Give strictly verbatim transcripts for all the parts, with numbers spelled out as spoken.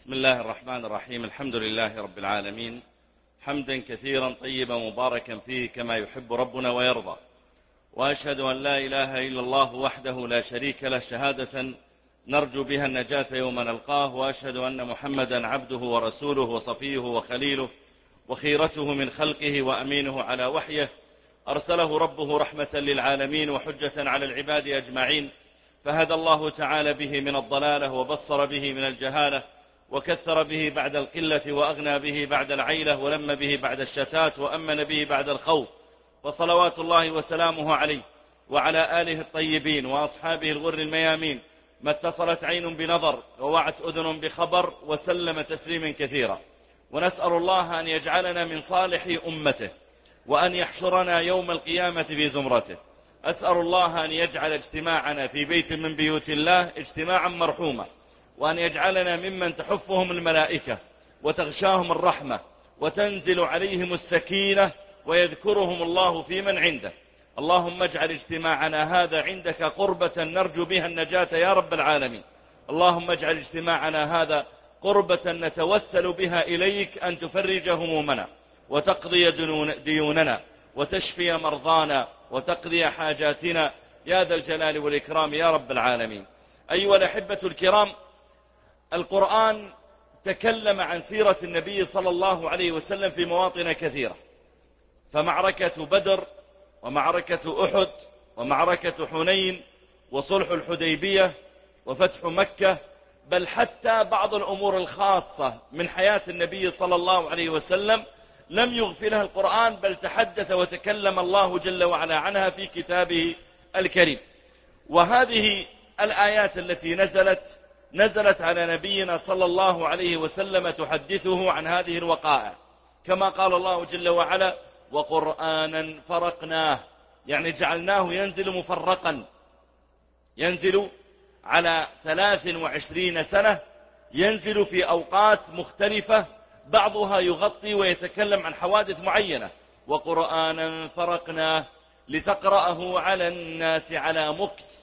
بسم الله الرحمن الرحيم. الحمد لله رب العالمين، حمدا كثيرا طيبا مباركا فيه كما يحب ربنا ويرضى. وأشهد أن لا إله إلا الله وحده لا شريك له شهادة نرجو بها النجاة يوم نلقاه. وأشهد أن محمدا عبده ورسوله وصفيه وخليله وخيرته من خلقه وأمينه على وحيه، أرسله ربه رحمة للعالمين وحجة على العباد أجمعين، فهدى الله تعالى به من الضلالة وبصر به من الجهالة، وكثر به بعد القلة وأغنى به بعد العيلة، ولم به بعد الشتات، وأمن به بعد الخوف. وصلوات الله وسلامه عليه وعلى آله الطيبين وأصحابه الغر الميامين، ما اتصلت عين بنظر ووعت أذن بخبر، وسلم تسليما كثيرا. ونسأل الله أن يجعلنا من صالح أمته، وأن يحشرنا يوم القيامة في زمرته. أسأل الله أن يجعل اجتماعنا في بيت من بيوت الله اجتماعا مرحوما، وأن يجعلنا ممن تحفهم الملائكة وتغشاهم الرحمة وتنزل عليهم السكينة ويذكرهم الله في من عنده. اللهم اجعل اجتماعنا هذا عندك قربة نرجو بها النجاة يا رب العالمين. اللهم اجعل اجتماعنا هذا قربة نتوسل بها إليك أن تفرج همومنا وتقضي ديوننا وتشفي مرضانا وتقضي حاجاتنا يا ذا الجلال والإكرام يا رب العالمين. أيها الأحبة الكرام، القرآن تكلم عن سيرة النبي صلى الله عليه وسلم في مواطن كثيرة، فمعركة بدر ومعركة أحد ومعركة حنين وصلح الحديبية وفتح مكة، بل حتى بعض الأمور الخاصة من حياة النبي صلى الله عليه وسلم لم يغفلها القرآن، بل تحدث وتكلم الله جل وعلا عنها في كتابه الكريم. وهذه الآيات التي نزلت نزلت على نبينا صلى الله عليه وسلم تحدثه عن هذه الوقائع، كما قال الله جل وعلا: وقرآنا فرقناه، يعني جعلناه ينزل مفرقا، ينزل على ثلاث وعشرين سنة، ينزل في أوقات مختلفة، بعضها يغطي ويتكلم عن حوادث معينة. وقرآنا فرقناه لتقرأه على الناس على مكث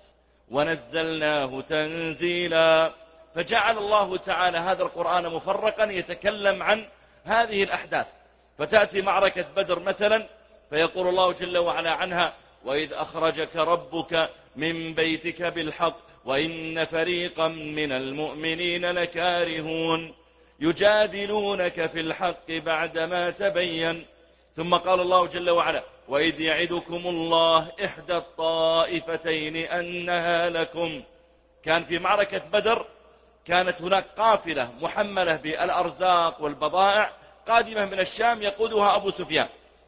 ونزلناه تنزيلا. فجعل الله تعالى هذا القرآن مفرقا يتكلم عن هذه الأحداث. فتأتي معركة بدر مثلا فيقول الله جل وعلا عنها: وإذ أخرجك ربك من بيتك بالحق وإن فريقا من المؤمنين لكارهون يجادلونك في الحق بعدما تبين. ثم قال الله جل وعلا: وإذ يعدكم الله إحدى الطائفتين أنها لكم. كان في معركة بدر كانت هناك قافلة محملة بالأرزاق والبضائع قادمة من الشام يقودها أبو سفيان،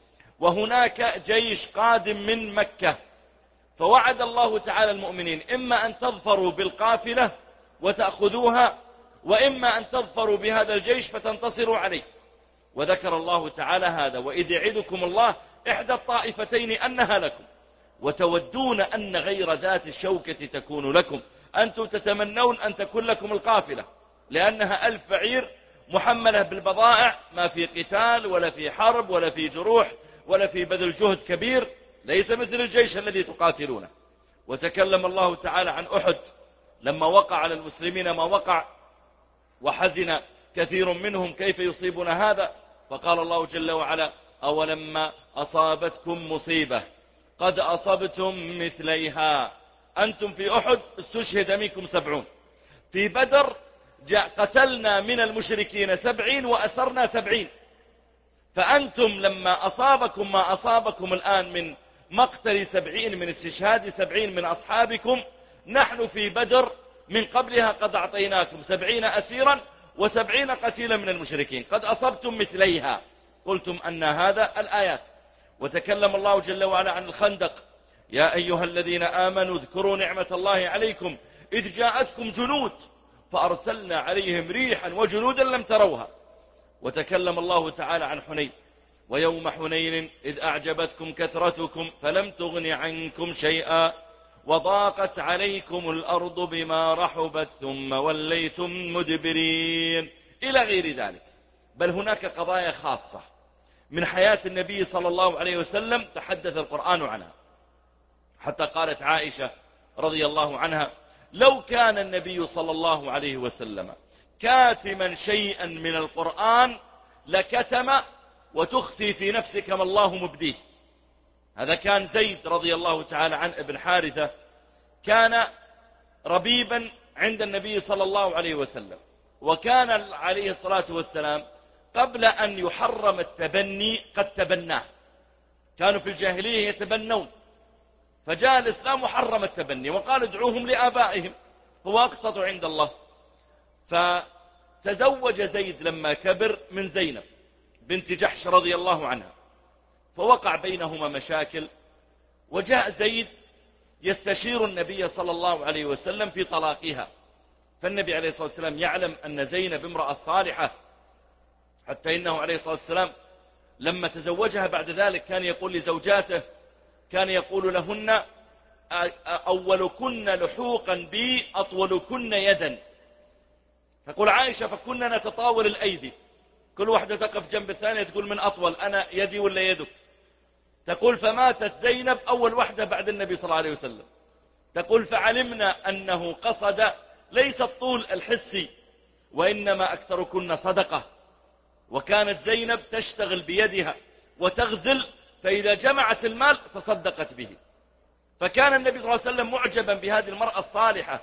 وهناك جيش قادم من مكة، فوعد الله تعالى المؤمنين: إما أن تظفروا بالقافلة وتأخذوها، وإما أن تظفروا بهذا الجيش فتنتصروا عليه. وذكر الله تعالى هذا: وإذ يعدكم الله إحدى الطائفتين أنها لكم وتودون أن غير ذات الشوكة تكون لكم. أنتم تتمنون أن تكون لكم القافلة لأنها ألف بعير محملة بالبضائع، ما في قتال ولا في حرب ولا في جروح ولا في بذل جهد كبير، ليس مثل الجيش الذي تقاتلونه. وتكلم الله تعالى عن أحد لما وقع على المسلمين ما وقع، وحزن كثير منهم كيف يصيبنا هذا، فقال الله جل وعلا: أولما أصابتكم مصيبة قد أصبتم مثليها. أنتم في أحد استشهد منكم سبعون، في بدر قتلنا من المشركين سبعين وأسرنا سبعين. فأنتم لما أصابكم ما أصابكم الآن من مقتل سبعين، من استشهاد سبعين من أصحابكم، نحن في بدر من قبلها قد أعطيناكم سبعين أسيرا وسبعين قتيلا من المشركين، قد أصبتم مثليها قلتم أن هذا الآيات. وتكلم الله جل وعلا عن الخندق: يا أيها الذين آمنوا اذكروا نعمة الله عليكم إذ جاءتكم جنود فأرسلنا عليهم ريحا وجنودا لم تروها. وتكلم الله تعالى عن حنين: ويوم حنين إذ أعجبتكم كثرتكم فلم تغن عنكم شيئا وضاقت عليكم الأرض بما رحبت ثم وليتم مدبرين، إلى غير ذلك. بل هناك قضايا خاصة من حياة النبي صلى الله عليه وسلم تحدث القرآن عنها، حتى قالت عائشة رضي الله عنها: لو كان النبي صلى الله عليه وسلم كاتما شيئا من القرآن لكتم وتخفي في نفسك ما الله مبديه. هذا كان زيد رضي الله تعالى عن ابن حارثة، كان ربيبا عند النبي صلى الله عليه وسلم، وكان عليه الصلاة والسلام قبل أن يحرم التبني قد تبناه. كانوا في الجاهلية يتبنون، فجاء الإسلام وحرم التبني وقال ادعوهم لآبائهم هو أقسط عند الله. فتزوج زيد لما كبر من زينب بنت جحش رضي الله عنها، فوقع بينهما مشاكل، وجاء زيد يستشير النبي صلى الله عليه وسلم في طلاقها. فالنبي عليه الصلاة والسلام يعلم أن زينب امرأة صالحة، حتى إنه عليه الصلاة والسلام لما تزوجها بعد ذلك كان يقول لزوجاته، كان يقول لهن أولكن لحوقا بي أطولكن يدا. تقول عائشة فكنا نتطاول الأيدي، كل واحدة تقف جنب الثانية تقول من أطول، أنا يدي ولا يدك. تقول فماتت زينب أول واحدة بعد النبي صلى الله عليه وسلم. تقول فعلمنا أنه قصد ليس الطول الحسي وإنما أكثركن صدقة. وكانت زينب تشتغل بيدها وتغزل، فإذا جمعت المال تصدقت به. فكان النبي صلى الله عليه وسلم معجبا بهذه المرأة الصالحة،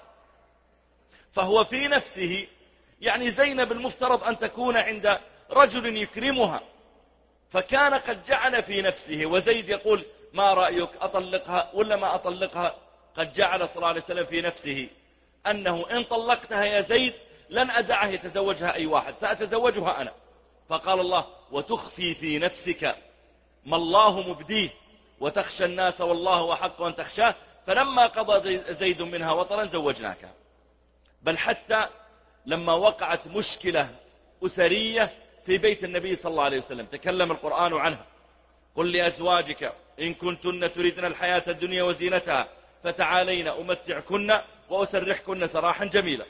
فهو في نفسه يعني زينب المفترض أن تكون عند رجل يكرمها، فكان قد جعل في نفسه، وزيد يقول ما رأيك أطلقها ولا ما أطلقها؟ قد جعل صلى الله عليه وسلم في نفسه أنه إن طلقتها يا زيد لن أدعه يتزوجها أي واحد، سأتزوجها أنا. فقال الله وتخفي في نفسك ما الله مبديه وتخشى الناس والله أحق أن تخشاه، فلما قضى زيد منها وطرا زوجناك. بل حتى لما وقعت مشكلة أسرية في بيت النبي صلى الله عليه وسلم تكلم القرآن عنها، قل لأزواجك إن كنتن تريدن الحياة الدنيا وزينتها فتعالين أمتعكن وأسرحكن سراحا جميلا،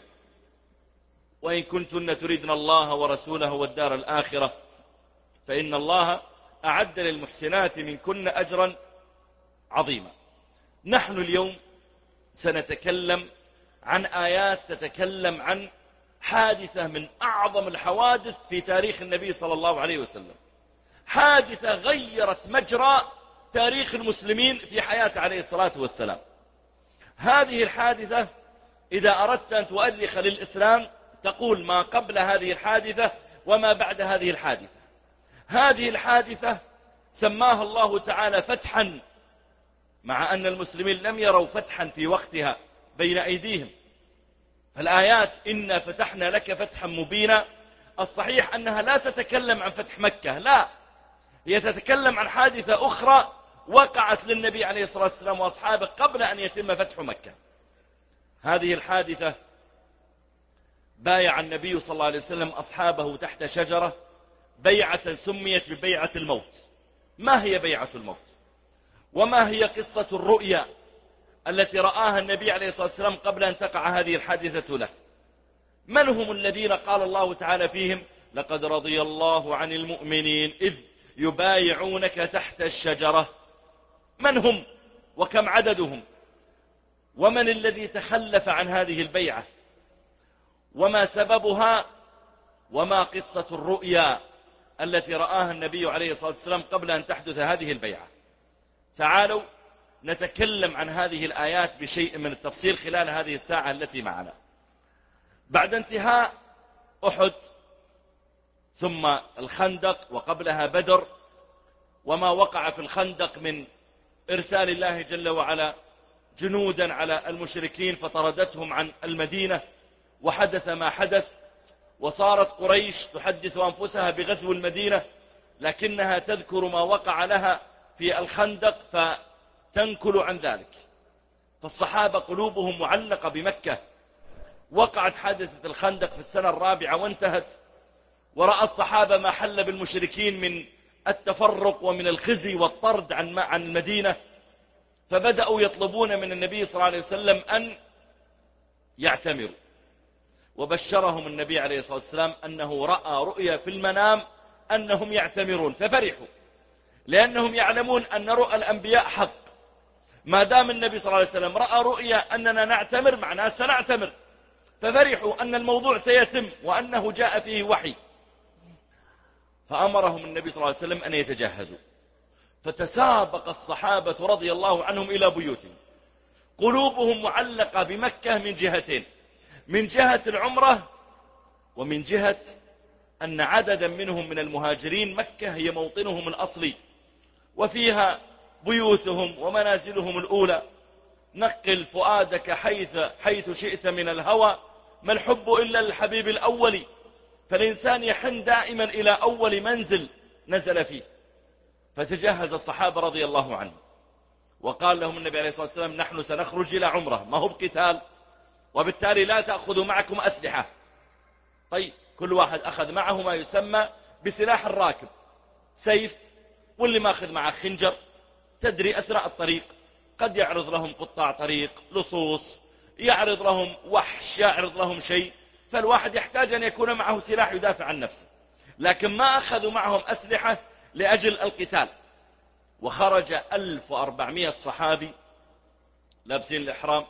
وإن كنتن تريدن الله ورسوله والدار الآخرة فإن الله أعد للمحسنات منكن أجرا عظيما. نحن اليوم سنتكلم عن آيات تتكلم عن حادثة من أعظم الحوادث في تاريخ النبي صلى الله عليه وسلم، حادثة غيرت مجرى تاريخ المسلمين في حياته عليه الصلاة والسلام. هذه الحادثة إذا أردت أن تؤرخ للإسلام تقول ما قبل هذه الحادثة وما بعد هذه الحادثة. هذه الحادثة سماها الله تعالى فتحا، مع أن المسلمين لم يروا فتحا في وقتها بين أيديهم. فالآيات إنا فتحنا لك فتحا مبينا الصحيح أنها لا تتكلم عن فتح مكة، لا، هي تتكلم عن حادثة أخرى وقعت للنبي عليه الصلاة والسلام وأصحابه قبل أن يتم فتح مكة. هذه الحادثة بايع النبي صلى الله عليه وسلم أصحابه تحت شجرة بيعة سميت ببيعة الموت. ما هي بيعة الموت؟ وما هي قصة الرؤيا التي رآها النبي عليه الصلاة والسلام قبل أن تقع هذه الحادثة له؟ من هم الذين قال الله تعالى فيهم لقد رضي الله عن المؤمنين إذ يبايعونك تحت الشجرة؟ من هم وكم عددهم؟ ومن الذي تخلف عن هذه البيعة؟ وما سببها؟ وما قصة الرؤيا التي رآها النبي عليه الصلاة والسلام قبل أن تحدث هذه البيعة؟ تعالوا نتكلم عن هذه الآيات بشيء من التفصيل خلال هذه الساعة التي معنا. بعد انتهاء أحد ثم الخندق وقبلها بدر، وما وقع في الخندق من إرسال الله جل وعلا جنودا على المشركين فطردتهم عن المدينة، وحدث ما حدث، وصارت قريش تحدث أنفسها بغزو المدينة لكنها تذكر ما وقع لها في الخندق فتنكل عن ذلك. فالصحابة قلوبهم معلقة بمكة. وقعت حادثة الخندق في السنة الرابعة وانتهت، ورأى الصحابة ما حل بالمشركين من التفرق ومن الخزي والطرد عن عن المدينة، فبدأوا يطلبون من النبي صلى الله عليه وسلم أن يعتمروا. وبشرهم النبي عليه الصلاة والسلام أنه رأى رؤيا في المنام أنهم يعتمرون، ففرحوا لأنهم يعلمون أن رؤى الأنبياء حق. ما دام النبي صلى الله عليه وسلم رأى رؤيا أننا نعتمر معناه سنعتمر. ففرحوا أن الموضوع سيتم وأنه جاء فيه وحي، فأمرهم النبي صلى الله عليه وسلم أن يتجهزوا. فتسابق الصحابة رضي الله عنهم إلى بيوتهم، قلوبهم معلقة بمكة من جهتين، من جهة العمرة ومن جهة أن عددا منهم من المهاجرين مكة هي موطنهم الأصلي وفيها بيوتهم ومنازلهم الأولى. نقل فؤادك حيث, حيث شئت من الهوى، ما الحب إلا الحبيب الأول، فالإنسان يحن دائما إلى أول منزل نزل فيه. فتجهز الصحابة رضي الله عنهم، وقال لهم النبي عليه الصلاة والسلام نحن سنخرج إلى عمره، ما هو بقتال، وبالتالي لا تأخذوا معكم أسلحة. طيب كل واحد أخذ معه ما يسمى بسلاح الراكب، سيف، واللي ما أخذ معه خنجر. تدري أثناء الطريق قد يعرض لهم قطاع طريق، لصوص، يعرض لهم وحش، يعرض لهم شيء، فالواحد يحتاج أن يكون معه سلاح يدافع عن نفسه. لكن ما أخذوا معهم أسلحة لأجل القتال. وخرج ألف وأربعمائة صحابي لابسين الإحرام،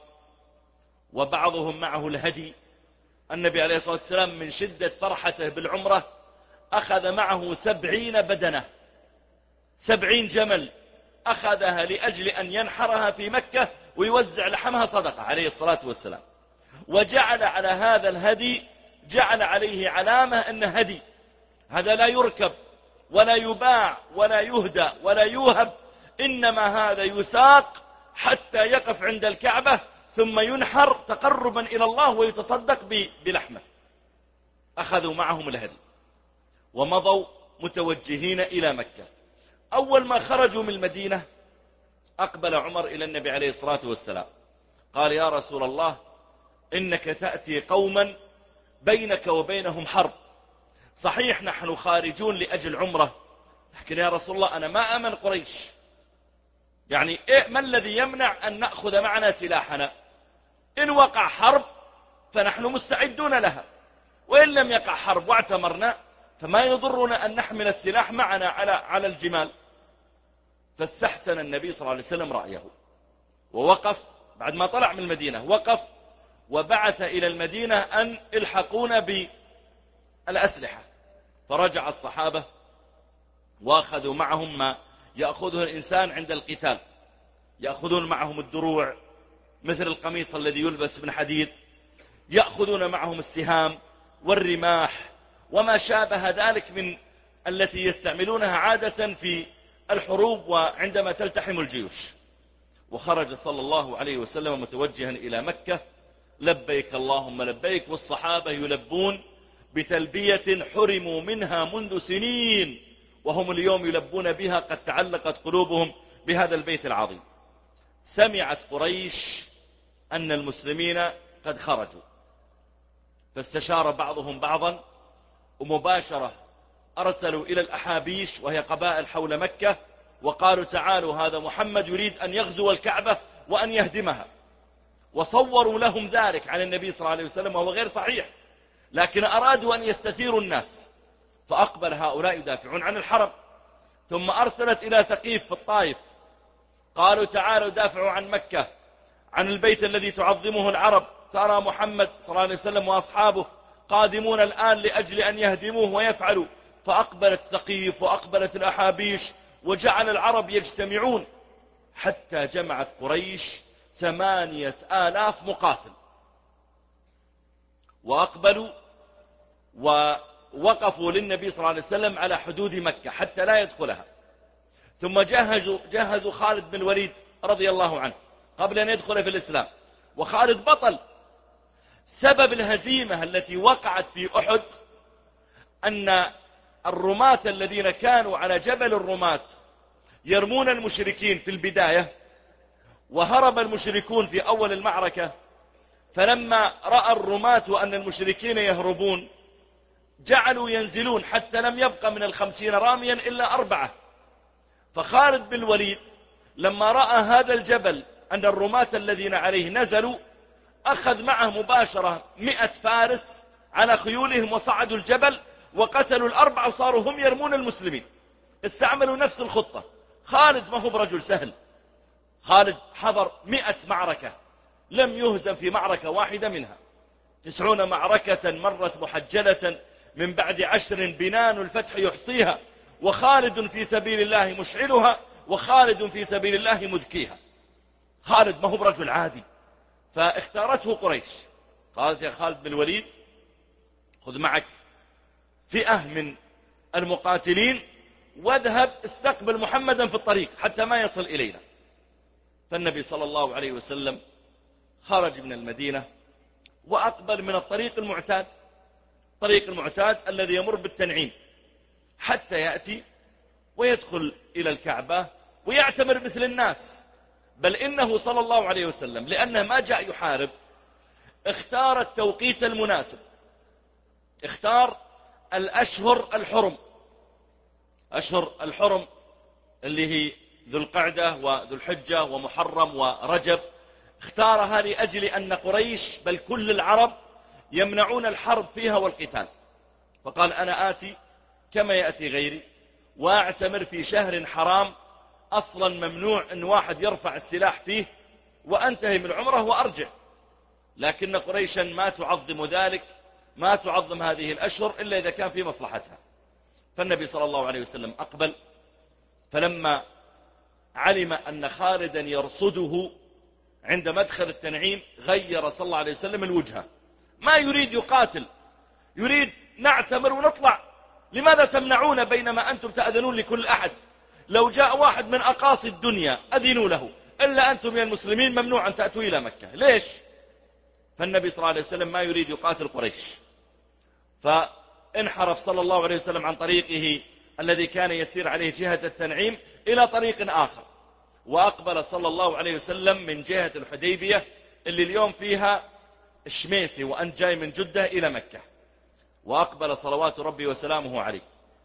وبعضهم معه الهدي. النبي عليه الصلاة والسلام من شدة فرحته بالعمرة أخذ معه سبعين بدنة، سبعين جمل، أخذها لأجل أن ينحرها في مكة ويوزع لحمها صدقة عليه الصلاة والسلام. وجعل على هذا الهدي، جعل عليه علامة أنه هدي، هذا لا يركب ولا يباع ولا يهدى ولا يوهب، إنما هذا يساق حتى يقف عند الكعبة ثم ينحر تقربا إلى الله ويتصدق بلحمه. أخذوا معهم الهدي ومضوا متوجهين إلى مكة. أول ما خرجوا من المدينة أقبل عمر إلى النبي عليه الصلاة والسلام، قال يا رسول الله إنك تأتي قوما بينك وبينهم حرب، صحيح نحن خارجون لأجل عمرة، لكن يا رسول الله أنا ما أمن قريش، يعني إيه ما الذي يمنع أن نأخذ معنا سلاحنا؟ إن وقع حرب فنحن مستعدون لها، وإن لم يقع حرب واعتمرنا فما يضرنا أن نحمل السلاح معنا على على الجمال. فاستحسن النبي صلى الله عليه وسلم رأيه، ووقف بعد ما طلع من المدينة، وقف وبعث إلى المدينة أن الحقون بالأسلحة. فرجع الصحابة وأخذوا معهم ما يأخذه الإنسان عند القتال، يأخذون معهم الدروع مثل القميص الذي يلبس من حديد، يأخذون معهم السهام والرماح وما شابه ذلك من التي يستعملونها عادة في الحروب وعندما تلتحم الجيوش. وخرج صلى الله عليه وسلم متوجها إلى مكة، لبيك اللهم لبيك، والصحابة يلبون بتلبية حرموا منها منذ سنين، وهم اليوم يلبون بها، قد تعلقت قلوبهم بهذا البيت العظيم. سمعت قريش أن المسلمين قد خرجوا، فاستشار بعضهم بعضا، ومباشرة أرسلوا إلى الأحابيش وهي قبائل حول مكة، وقالوا تعالوا هذا محمد يريد أن يغزو الكعبة وأن يهدمها. وصوروا لهم ذلك عن النبي صلى الله عليه وسلم وهو غير صحيح، لكن أرادوا أن يستثيروا الناس، فأقبل هؤلاء يدافعون عن الحرم. ثم أرسلت إلى ثقيف في الطائف، قالوا تعالوا دافعوا عن مكة، عن البيت الذي تعظمه العرب، ترى محمد صلى الله عليه وسلم وأصحابه قادمون الآن لأجل أن يهدموه ويفعلوا. فأقبلت ثقيف وأقبلت الأحابيش، وجعل العرب يجتمعون، حتى جمعت قريش ثمانية آلاف مقاتل، وأقبلوا ووقفوا للنبي صلى الله عليه وسلم على حدود مكة حتى لا يدخلها. ثم جهزوا, جهزوا خالد بن الوليد رضي الله عنه قبل أن يدخل في الإسلام، وخالد بطل. سبب الهزيمة التي وقعت في أحد أن الرماة الذين كانوا على جبل الرماة يرمون المشركين في البداية، وهرب المشركون في أول المعركة، فلما رأى الرماة أن المشركين يهربون جعلوا ينزلون حتى لم يبقى من الخمسين راميا إلا أربعة. فخالد بن الوليد لما رأى هذا الجبل أن الرماة الذين عليه نزلوا، أخذ معه مباشرة مئة فارس على خيولهم وصعدوا الجبل وقتلوا الأربعة، وصاروا هم يرمون المسلمين. استعملوا نفس الخطة. خالد ما هو برجل سهل، خالد حضر مئة معركة لم يهزم في معركة واحدة منها، تسعون معركة مرت محجلة من بعد عشر بنان الفتح يحصيها، وخالد في سبيل الله مشعلها، وخالد في سبيل الله مذكيها. خالد ما هو برجل عادي، فاختارته قريش. قالت يا خالد بن الوليد خذ معك فئة من المقاتلين واذهب استقبل محمدا في الطريق حتى ما يصل إلينا. فالنبي صلى الله عليه وسلم خرج من المدينة وأقبل من الطريق المعتاد، طريق المعتاد الذي يمر بالتنعيم، حتى يأتي ويدخل إلى الكعبة ويعتمر مثل الناس. بل إنه صلى الله عليه وسلم لأنه ما جاء يحارب اختار التوقيت المناسب، اختار الأشهر الحرم، أشهر الحرم اللي هي ذو القعدة وذو الحجة ومحرم ورجب، اختارها لأجل أن قريش بل كل العرب يمنعون الحرب فيها والقتال. فقال أنا آتي كما يأتي غيري واعتمر في شهر حرام أصلا ممنوع أن واحد يرفع السلاح فيه، وأنتهي من العمرة وأرجع. لكن قريشا ما تعظم ذلك، ما تعظم هذه الأشهر إلا إذا كان في مصلحتها. فالنبي صلى الله عليه وسلم أقبل، فلما علم أن خالدا يرصده عند مدخل التنعيم غير صلى الله عليه وسلم الوجهة، ما يريد يقاتل، يريد نعتمر ونطلع، لماذا تمنعون بينما أنتم تأذنون لكل أحد؟ لو جاء واحد من أقاصي الدنيا أذنوا له، إلا أنتم يا المسلمين ممنوع أن تأتوا إلى مكة، ليش؟ فالنبي صلى الله عليه وسلم ما يريد يقاتل قريش، فانحرف صلى الله عليه وسلم عن طريقه الذي كان يسير عليه جهة التنعيم إلى طريق آخر، وأقبل صلى الله عليه وسلم من جهة الحديبية اللي اليوم فيها الشميسي، وأنت جاي من جدة إلى مكة، وأقبل صلوات ربي وسلامه عليه.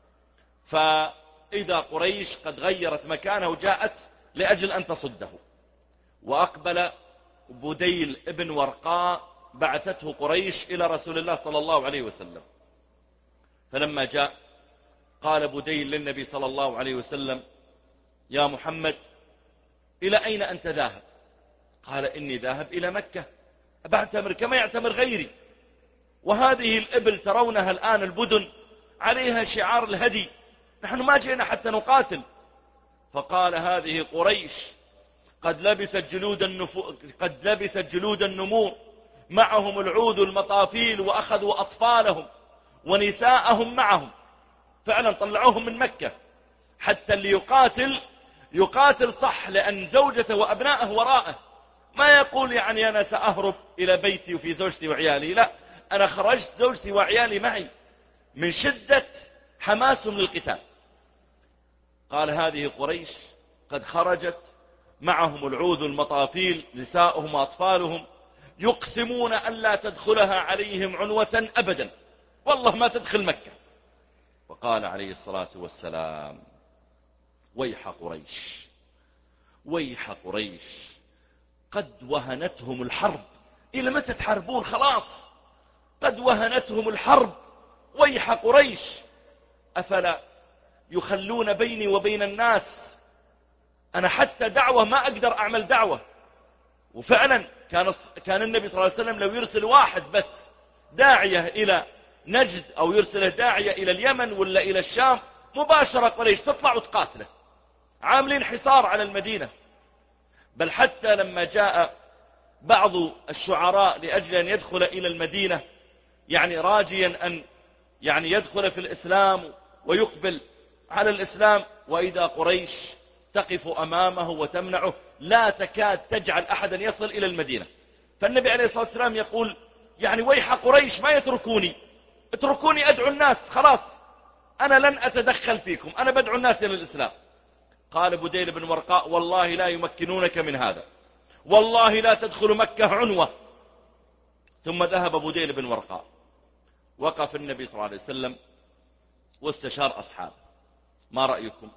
فإذا قريش قد غيرت مكانه وجاءت لأجل أن تصده، وأقبل بديل ابن ورقاء بعثته قريش إلى رسول الله صلى الله عليه وسلم. فلما جاء قال بديل للنبي صلى الله عليه وسلم يا محمد إلى أين أنت ذاهب؟ قال إني ذاهب إلى مكة، أبعتمر كما يعتمر غيري، وهذه الإبل ترونها الآن البدن عليها شعار الهدي، نحن ما جئنا حتى نقاتل. فقال هذه قريش قد لبست جلود النفو... قد لبست جلود النمور، معهم العوذ المطافيل، وأخذوا أطفالهم ونساءهم معهم، فعلا طلعوهم من مكة حتى اللي يقاتل يقاتل صح، لأن زوجته وأبنائه وراءه، ما يقول يعني أنا سأهرب إلى بيتي وفي زوجتي وعيالي، لا، أنا خرجت زوجتي وعيالي معي من شدة حماسهم للقتال. قال هذه قريش قد خرجت معهم العوذ المطافيل، نساؤهم وأطفالهم، يقسمون أن لا تدخلها عليهم عنوة أبدا، والله ما تدخل مكة. وقال عليه الصلاة والسلام ويح قريش، ويح قريش، قد وهنتهم الحرب، إلى متى تحاربون؟ خلاص قد وهنتهم الحرب، ويح قريش، أفلا يخلون بيني وبين الناس؟ أنا حتى دعوة ما أقدر أعمل دعوة. وفعلا كان كان النبي صلى الله عليه وسلم لو يرسل واحد بس داعية إلى نجد أو يرسل داعية إلى اليمن ولا إلى الشام، مباشرة قريش تطلع وتقاتله، عاملين حصار على المدينة. بل حتى لما جاء بعض الشعراء لأجل أن يدخل إلى المدينة، يعني راجيا أن يعني يدخل في الإسلام ويقبل على الإسلام، وإذا قريش تقف أمامه وتمنعه، لا تكاد تجعل أحدا يصل إلى المدينة. فالنبي عليه الصلاة والسلام يقول يعني ويح قريش ما يتركوني، اتركوني أدعو الناس، خلاص أنا لن أتدخل فيكم، أنا بدعو الناس إلى الإسلام. قال بديل بن ورقاء والله لا يمكنونك من هذا، والله لا تدخل مكة عنوة. ثم ذهب بديل بن ورقاء، وقف النبي صلى الله عليه وسلم واستشار أصحابه، ما رأيكم؟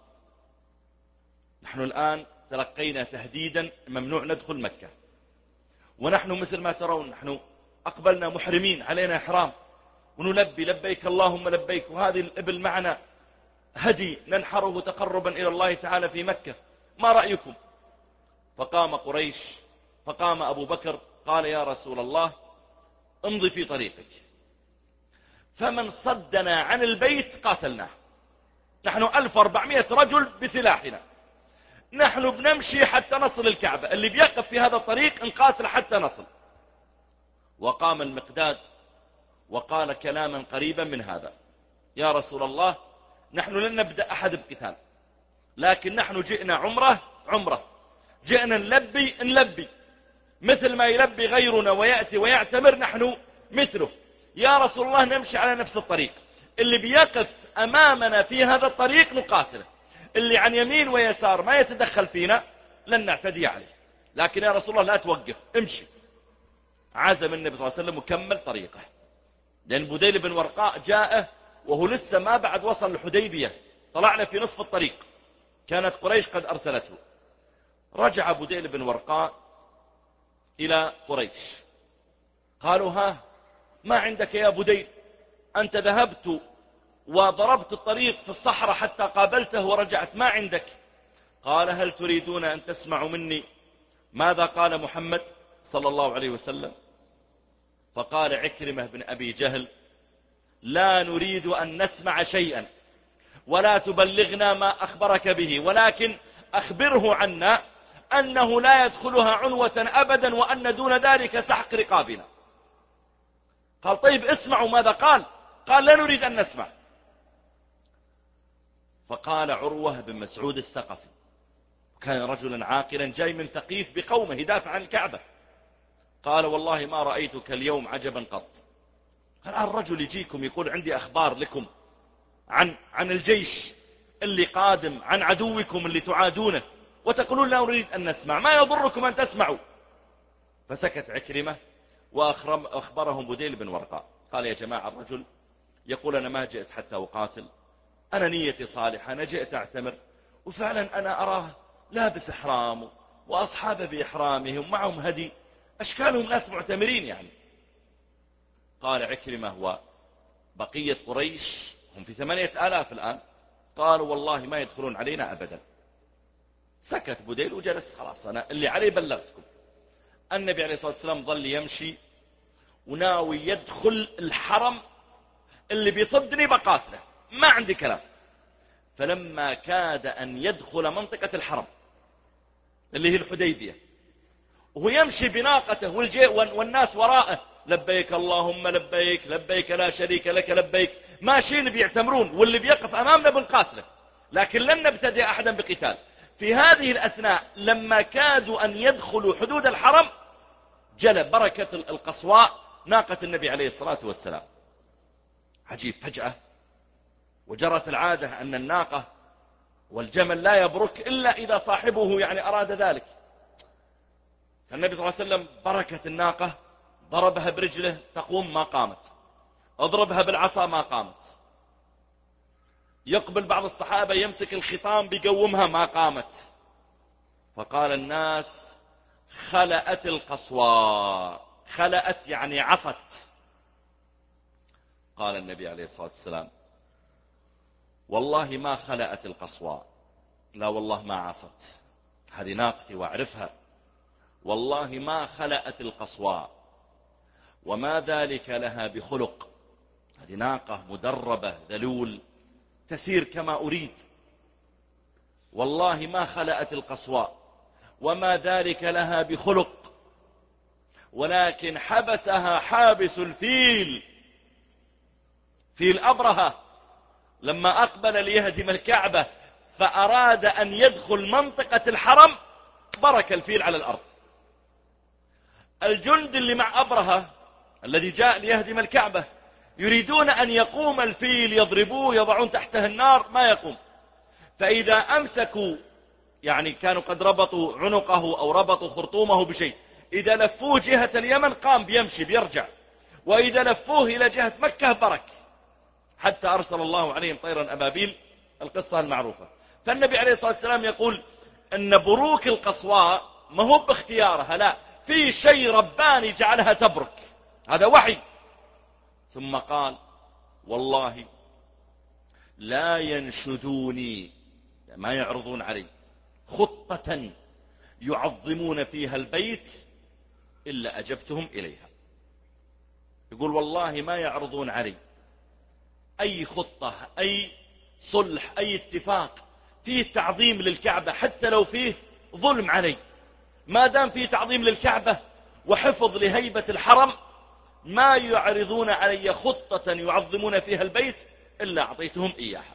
نحن الآن تلقينا تهديدا ممنوع ندخل مكة، ونحن مثل ما ترون نحن أقبلنا محرمين، علينا إحرام، ونلبي لبيك اللهم لبيك، وهذه الإبل معنا هدي ننحره تقربا إلى الله تعالى في مكة، ما رأيكم؟ فقام قريش، فقام أبو بكر قال يا رسول الله امضي في طريقك. فمن صدنا عن البيت قاتلناه. نحن ألف وأربعمائة رجل بسلاحنا، نحن بنمشي حتى نصل الكعبة، اللي بيقف في هذا الطريق نقاتل حتى نصل. وقام المقداد وقال كلاما قريبا من هذا: يا رسول الله، نحن لن نبدأ أحد بقتال، لكن نحن جئنا عمره عمره، جئنا نلبي نلبي مثل ما يلبي غيرنا ويأتي ويعتمر، نحن مثله. يا رسول الله، نمشي على نفس الطريق، اللي بيقف أمامنا في هذا الطريق نقاتله، اللي عن يمين ويسار ما يتدخل فينا لن نعتدي عليه، لكن يا رسول الله لا توقف، امشي. عزم النبي صلى الله عليه وسلم وكمل طريقه، لأن بديل بن ورقاء جاءه وهو لسه ما بعد وصل الحديبية، طلعنا في نصف الطريق، كانت قريش قد أرسلته. رجع بديل بن ورقاء إلى قريش، قالوا: ها، ما عندك يا بديل؟ أنت ذهبت وضربت الطريق في الصحراء حتى قابلته ورجعت، ما عندك؟ قال: هل تريدون أن تسمعوا مني ماذا قال محمد صلى الله عليه وسلم؟ فقال عكرمة بن أبي جهل: لا نريد أن نسمع شيئا، ولا تبلغنا ما أخبرك به، ولكن أخبره عنا أنه لا يدخلها عنوة أبدا، وأن دون ذلك سحق رقابنا. قال: طيب اسمعوا ماذا قال. قال: لا نريد أن نسمع. فقال عروة بن مسعود الثقفي، كان رجلا عاقلا جاي من ثقيف بقومه يدافع عن الكعبة، قال: والله ما رأيتك اليوم عجبا قط. الآن الرجل يجيكم يقول: عندي أخبار لكم عن عن الجيش اللي قادم، عن عدوكم اللي تعادونه، وتقولون لا نريد أن نسمع، ما يضركم أن تسمعوا. فسكت عكرمة وأخبرهم بديل بن ورقاء. قال: يا جماعة، الرجل يقول: أنا ما جئت حتى أقاتل، أنا نيتي صالحة، أنا جئت أعتمر، وفعلا أنا أراه لابس إحرام وأصحابه بإحرامهم معهم هدي، أشكالهم ناس معتمرين يعني. قال عكرمة وبقية قريش هم في ثمانية آلاف الآن، قالوا: والله ما يدخلون علينا أبدا. سكت بديل وجلس، خلاص أنا اللي علي بلغتكم. النبي عليه الصلاة والسلام ظل يمشي وناوي يدخل الحرم، اللي بيصدني بقاتله، ما عندي كلام. فلما كاد أن يدخل منطقة الحرم اللي هي الحديبية، وهو يمشي بناقته والناس وراءه: لبيك اللهم لبيك، لبيك لا شريك لك لبيك، ماشيين بيعتمرون، واللي بيقف أمامنا بنقاتله، لكن لن نبتدئ أحدا بقتال. في هذه الأثناء لما كادوا أن يدخلوا حدود الحرم، جلب بركة القصواء ناقة النبي عليه الصلاة والسلام. عجيب، فجأة وجرت العادة أن الناقة والجمل لا يبرك إلا إذا صاحبه يعني أراد ذلك. فالنبي صلى الله عليه وسلم بركة الناقة، ضربها برجله تقوم ما قامت، اضربها بالعصا ما قامت، يقبل بعض الصحابة يمسك الخطام بيقومها ما قامت. فقال الناس: خلأت القصواء. خلأت يعني عصت. قال النبي عليه الصلاة والسلام: والله ما خلأت القصواء، لا والله ما عصت، هذه ناقتي وأعرفها، والله ما خلأت القصواء، وما ذلك لها بخلق، هذه ناقة مدربة ذلول تسير كما أريد، والله ما خلأت القصواء، وما ذلك لها بخلق، ولكن حبسها حابس الفيل، فيل أبرهة لما أقبل ليهدم الكعبة فأراد أن يدخل منطقة الحرم، برك الفيل على الأرض. الجند اللي مع أبرهة الذي جاء ليهدم الكعبة يريدون أن يقوم الفيل، يضربوه يضعون تحته النار، ما يقوم. فإذا أمسكوا يعني كانوا قد ربطوا عنقه أو ربطوا خرطومه بشيء، إذا لفوه جهة اليمن قام بيمشي بيرجع، وإذا لفوه إلى جهة مكة برك، حتى أرسل الله عليهم طيرا أبابيل، القصة المعروفة. فالنبي عليه الصلاة والسلام يقول أن بروك القصواء ما هو باختيارها، لا، في شيء رباني جعلها تبرك، هذا وحي. ثم قال: والله لا ينشدوني، ما يعرضون علي خطة يعظمون فيها البيت إلا أجبتهم إليها. يقول والله ما يعرضون علي أي خطة، أي صلح، أي اتفاق فيه تعظيم للكعبة، حتى لو فيه ظلم علي، ما دام فيه تعظيم للكعبة وحفظ لهيبة الحرم، ما يعرضون علي خطة يعظمون فيها البيت إلا أعطيتهم إياها.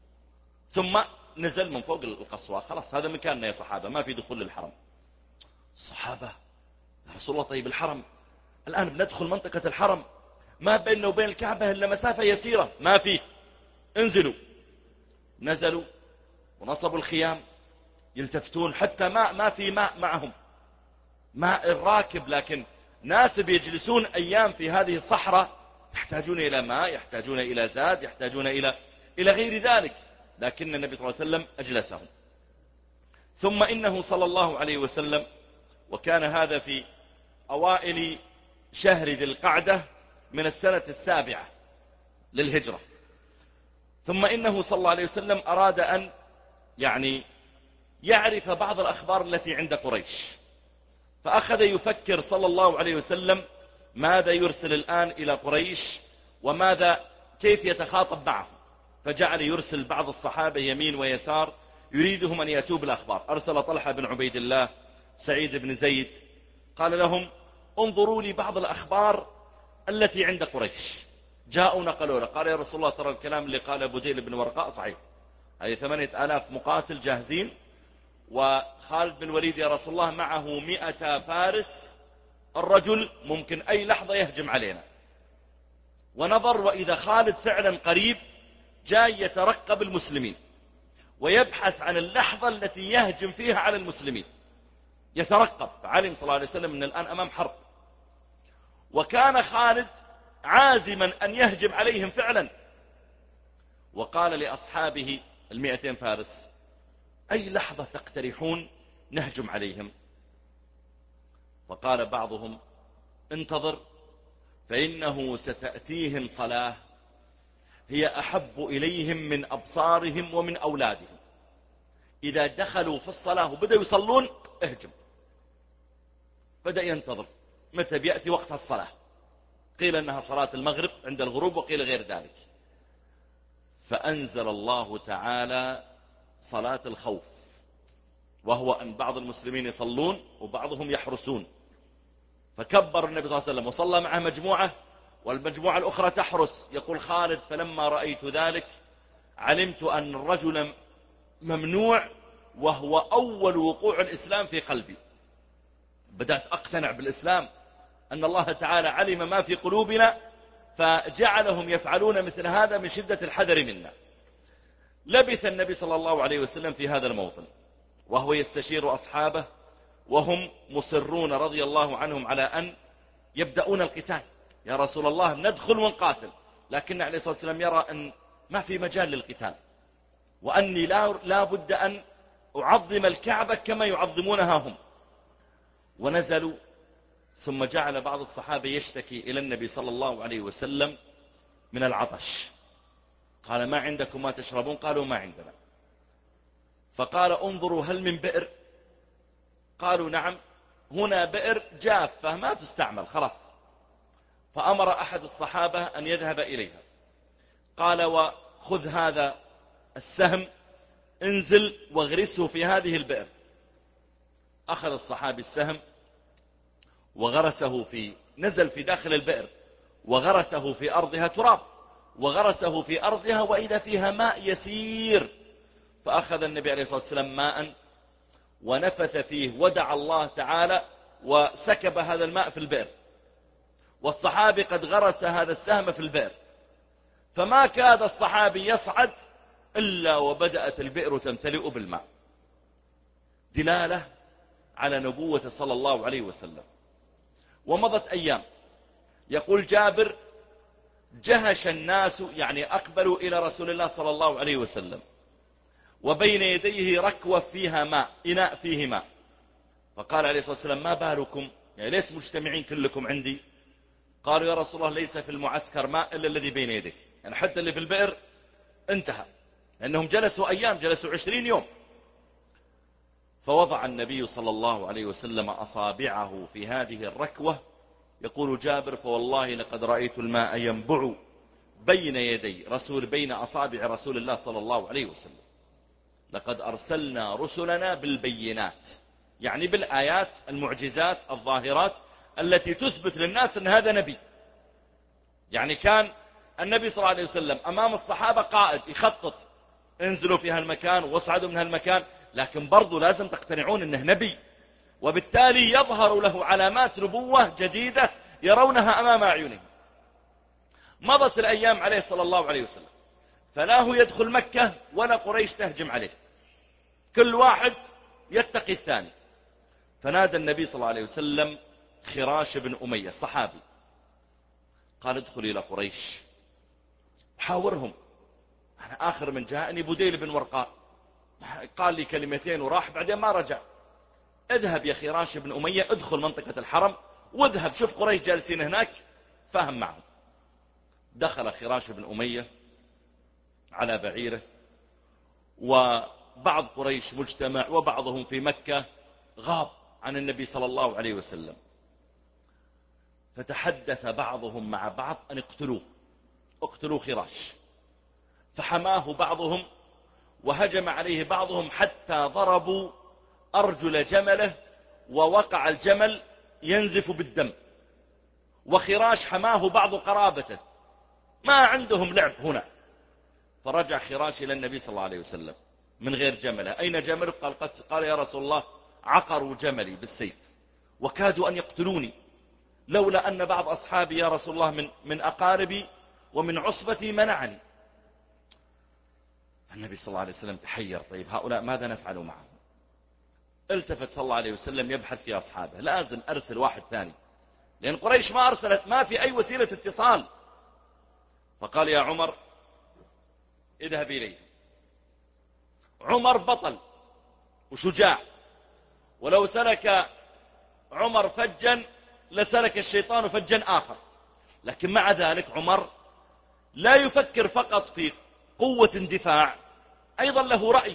ثم نزل من فوق القصوى، خلاص هذا مكاننا يا صحابة، ما في دخول للحرم. الصحابة يا رسول الله طيب الحرم الآن بندخل منطقة الحرم، ما بيننا وبين الكعبة إلا مسافة يسيرة، ما فيه، انزلوا. نزلوا ونصبوا الخيام، يلتفتون حتى ما ما في ماء معهم، ماء الراكب، لكن ناس بيجلسون أيام في هذه الصحراء يحتاجون إلى ماء، يحتاجون إلى زاد، يحتاجون إلى إلى غير ذلك، لكن النبي صلى الله عليه وسلم أجلسهم. ثم إنه صلى الله عليه وسلم، وكان هذا في أوائل شهر ذي القعدة من السنة السابعة للهجرة، ثم إنه صلى الله عليه وسلم أراد أن يعني يعرف بعض الأخبار التي عند قريش، فأخذ يفكر صلى الله عليه وسلم ماذا يرسل الآن إلى قريش وماذا كيف يتخاطب معهم، فجعل يرسل بعض الصحابة يمين ويسار يريدهم أن يأتوا بالأخبار. أرسل طلحة بن عبيد الله، سعيد بن زيد، قال لهم انظروا لي بعض الأخبار التي عند قريش. جاءوا نقلوا له، قال يا رسول الله ترى الكلام اللي قال بديل بن ورقاء صحيح، هذه ثمانية آلاف مقاتل جاهزين، وخالد بن الوليد يا رسول الله معه مئة فارس، الرجل ممكن أي لحظة يهجم علينا. ونظر وإذا خالد فعلا قريب جاي يترقب المسلمين ويبحث عن اللحظة التي يهجم فيها على المسلمين، يترقب، علم صلى الله عليه وسلم من الآن أمام حرب. وكان خالد عازما أن يهجم عليهم فعلا، وقال لأصحابه المئتين فارس أي لحظة تقترحون نهجم عليهم؟ فقال بعضهم انتظر فإنه ستأتيهم صلاة هي أحب إليهم من أبصارهم ومن أولادهم، إذا دخلوا في الصلاة وبدأوا يصلون اهجم. بدأ ينتظر متى بيأتي وقت الصلاة، قيل أنها صلاة المغرب عند الغروب وقيل غير ذلك. فأنزل الله تعالى صلاة الخوف، وهو أن بعض المسلمين يصلون وبعضهم يحرسون، فكبر النبي صلى الله عليه وسلم وصلى معه مجموعة والمجموعة الأخرى تحرس. يقول خالد فلما رأيت ذلك علمت أن الرجل ممنوع، وهو أول وقوع الإسلام في قلبي، بدأت أقتنع بالإسلام، أن الله تعالى علم ما في قلوبنا فجعلهم يفعلون مثل هذا من شدة الحذر منا. لبث النبي صلى الله عليه وسلم في هذا الموطن وهو يستشير أصحابه وهم مصرون رضي الله عنهم على أن يبدأون القتال. يا رسول الله ندخل ونقاتل، لكن عليه الصلاة والسلام يرى أن ما في مجال للقتال، وأني لا, لا بد أن أعظم الكعبة كما يعظمونها هم. ونزلوا، ثم جعل بعض الصحابة يشتكي إلى النبي صلى الله عليه وسلم من العطش، قال ما عندكم ما تشربون؟ قالوا ما عندنا. فقال انظروا هل من بئر؟ قالوا نعم، هنا بئر جافة ما تستعمل خلاص. فأمر أحد الصحابة أن يذهب إليها، قال وخذ هذا السهم انزل واغرسه في هذه البئر. أخذ الصحابي السهم وغرسه في نزل في داخل البئر وغرسه في أرضها تراب، وغرسه في أرضها وإذا فيها ماء يسير. فأخذ النبي عليه الصلاة والسلام ماء ونفث فيه ودعا الله تعالى وسكب هذا الماء في البئر، والصحابي قد غرس هذا السهم في البئر، فما كاد الصحابي يصعد إلا وبدأت البئر تمتلئ بالماء، دلالة على نبوة صلى الله عليه وسلم. ومضت أيام، يقول جابر جهش الناس، يعني أقبلوا إلى رسول الله صلى الله عليه وسلم وبين يديه ركوة فيها ماء، إناء فيه ماء، فقال عليه الصلاة والسلام ما بالكم، يعني ليس مجتمعين كلكم عندي؟ قالوا يا رسول الله ليس في المعسكر ماء إلا الذي بين يديك، يعني حتى اللي في البئر انتهى، لأنهم جلسوا أيام، جلسوا عشرين يوم. فوضع النبي صلى الله عليه وسلم أصابعه في هذه الركوة يقول جابر فوالله لقد رأيت الماء ينبع بين يدي رسول بين أصابع رسول الله صلى الله عليه وسلم. لقد أرسلنا رسلنا بالبينات، يعني بالآيات المعجزات الظاهرات التي تثبت للناس أن هذا نبي. يعني كان النبي صلى الله عليه وسلم أمام الصحابة قائد يخطط، انزلوا في هالمكان واصعدوا من هالمكان، لكن برضو لازم تقتنعون أنه نبي، وبالتالي يظهر له علامات نبوة جديدة يرونها أمام أعينهم. مضت الأيام عليه صلى الله عليه وسلم، فلا هو يدخل مكة ولا قريش تهجم عليه، كل واحد يتقي الثاني. فنادى النبي صلى الله عليه وسلم خراش بن أمية صحابي، قال ادخل إلى قريش حاورهم، أنا آخر من جاءني بديل بن ورقاء، قال لي كلمتين وراح بعدين ما رجع. اذهب يا خراش بن أمية، ادخل منطقة الحرم واذهب شوف قريش جالسين هناك فهم معهم. دخل خراش بن أمية على بعيره، وبعض قريش مجتمع وبعضهم في مكة غاب عن النبي صلى الله عليه وسلم. فتحدث بعضهم مع بعض أن اقتلوه، اقتلوا خراش. فحماه بعضهم وهجم عليه بعضهم حتى ضربوا أرجل جمله، ووقع الجمل ينزف بالدم، وخراش حماه بعض قرابته، ما عندهم لعب هنا. فرجع خراش إلى النبي صلى الله عليه وسلم من غير جمله. أين جملك؟ قال, قال يا رسول الله عقروا جملي بالسيف وكادوا أن يقتلوني، لولا أن بعض أصحابي يا رسول الله من, من أقاربي ومن عصبتي منعني. النبي صلى الله عليه وسلم تحير، طيب هؤلاء ماذا نفعل معهم؟ التفت صلى الله عليه وسلم يبحث في أصحابه، لازم أرسل واحد ثاني، لأن قريش ما أرسلت، ما في أي وسيلة اتصال. فقال يا عمر اذهب إليه. عمر بطل وشجاع، ولو سلك عمر فجا لسلك الشيطان فجا آخر، لكن مع ذلك عمر لا يفكر فقط في قوة اندفاع، أيضا له رأي.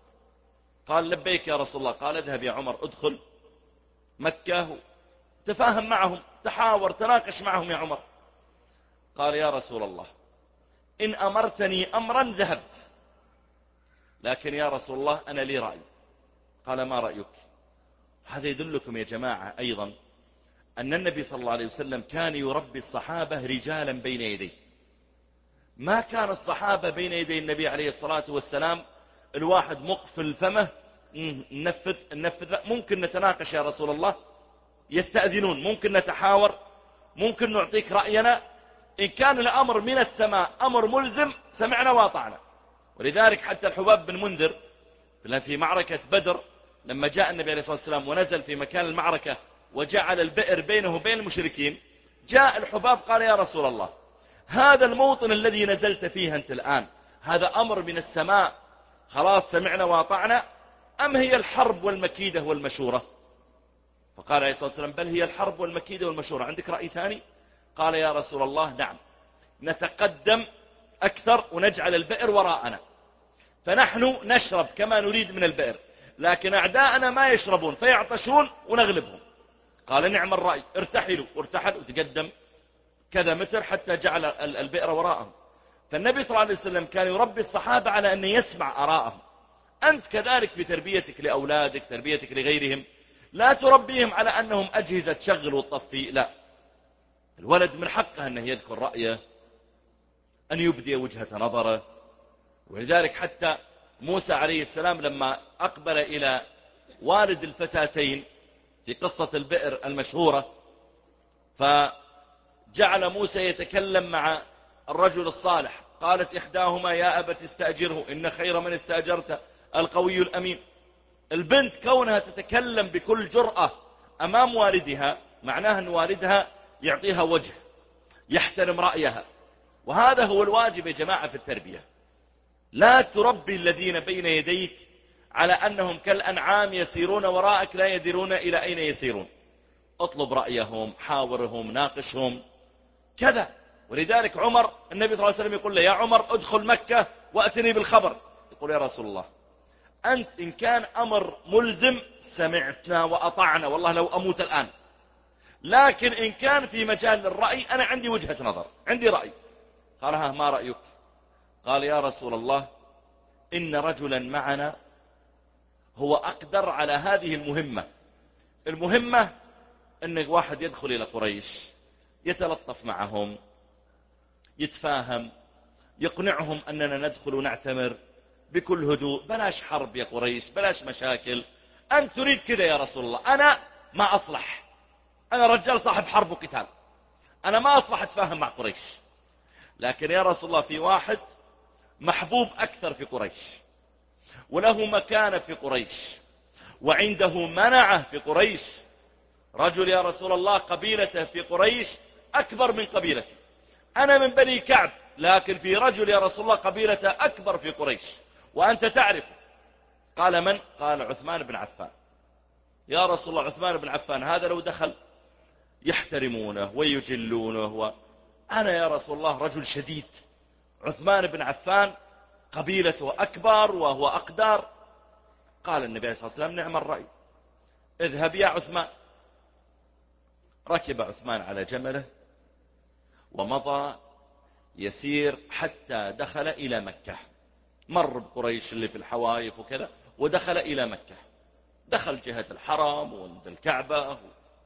قال لبيك يا رسول الله. قال اذهب يا عمر، ادخل مكة تفاهم معهم، تحاور تناقش معهم يا عمر. قال يا رسول الله إن أمرتني أمرا ذهبت، لكن يا رسول الله أنا لي رأي. قال ما رأيك؟ هذا يدلكم يا جماعة أيضا أن النبي صلى الله عليه وسلم كان يربي الصحابة رجالا بين يديه. ما كان الصحابة بين يدي النبي عليه الصلاة والسلام الواحد مقفل فمه ننفذ ننفذ، ممكن نتناقش يا رسول الله، يستأذنون، ممكن نتحاور، ممكن نعطيك رأينا، إن كان الأمر من السماء أمر ملزم سمعنا واطعنا. ولذلك حتى الحباب بن منذر في معركة بدر لما جاء النبي عليه الصلاة والسلام ونزل في مكان المعركة وجعل البئر بينه وبين المشركين، جاء الحباب قال يا رسول الله هذا الموطن الذي نزلت فيه أنت الآن هذا أمر من السماء خلاص سمعنا واطعنا، أم هي الحرب والمكيدة والمشورة؟ فقال عليه الصلاة والسلام بل هي الحرب والمكيدة والمشورة، عندك رأي ثاني؟ قال يا رسول الله نعم، نتقدم أكثر ونجعل البئر وراءنا، فنحن نشرب كما نريد من البئر، لكن أعداءنا ما يشربون فيعطشون ونغلبهم. قال نعم الرأي، ارتحلوا، وارتحل وتقدم كذا متر حتى جعل البئر وراءهم. فالنبي صلى الله عليه وسلم كان يربي الصحابة على أن يسمع آراءهم. أنت كذلك في تربيتك لأولادك، تربيتك لغيرهم، لا تربيهم على أنهم أجهزة تشغل وتطفي، لا، الولد من حقه أنه يذكر رأيه، أن يبدي وجهة نظره. ولذلك حتى موسى عليه السلام لما أقبل إلى والد الفتاتين في قصة البئر المشهورة، فجعل موسى يتكلم مع الرجل الصالح، قالت إحداهما يا أبت استأجره إن خير من استأجرت القوي الأمين. البنت كونها تتكلم بكل جرأة أمام والدها معناها أن والدها يعطيها وجه، يحترم رأيها، وهذا هو الواجب يا جماعة في التربية. لا تربي الذين بين يديك على أنهم كالأنعام يسيرون وراءك لا يدرون إلى أين يسيرون. اطلب رأيهم، حاورهم، ناقشهم كذا. ولذلك عمر النبي صلى الله عليه وسلم يقول له يا عمر ادخل مكة وأتني بالخبر. يقول يا رسول الله أنت إن كان أمر ملزم سمعتنا وأطعنا والله لو أموت الآن، لكن إن كان في مجال للرأي أنا عندي وجهة نظر، عندي رأي. قال ها ما رأيك؟ قال يا رسول الله إن رجلا معنا هو أقدر على هذه المهمة. المهمة أن واحد يدخل إلى قريش يتلطف معهم، يتفاهم، يقنعهم أننا ندخل ونعتمر بكل هدوء، بلاش حرب يا قريش، بلاش مشاكل. أنت تريد كذا يا رسول الله، أنا ما أصلح، أنا رجال صاحب حرب وقتال، أنا ما أصلح أتفاهم مع قريش. لكن يا رسول الله في واحد محبوب أكثر في قريش، وله مكانة في قريش، وعنده منعة في قريش. رجل يا رسول الله قبيلته في قريش أكبر من قبيلتي، أنا من بني كعب، لكن في رجل يا رسول الله قبيلته أكبر في قريش وأنت تعرف. قال من؟ قال عثمان بن عفان. يا رسول الله عثمان بن عفان هذا لو دخل يحترمونه ويجلونه، وأنا يا رسول الله رجل شديد، عثمان بن عفان قبيلته أكبر وهو أقدر. قال النبي عليه الصلاة والسلام نعم الرأي، اذهب يا عثمان. ركب عثمان على جمله ومضى يسير حتى دخل إلى مكة، مر بقريش اللي في الحوايف وكذا ودخل إلى مكة، دخل جهة الحرم وعند الكعبة،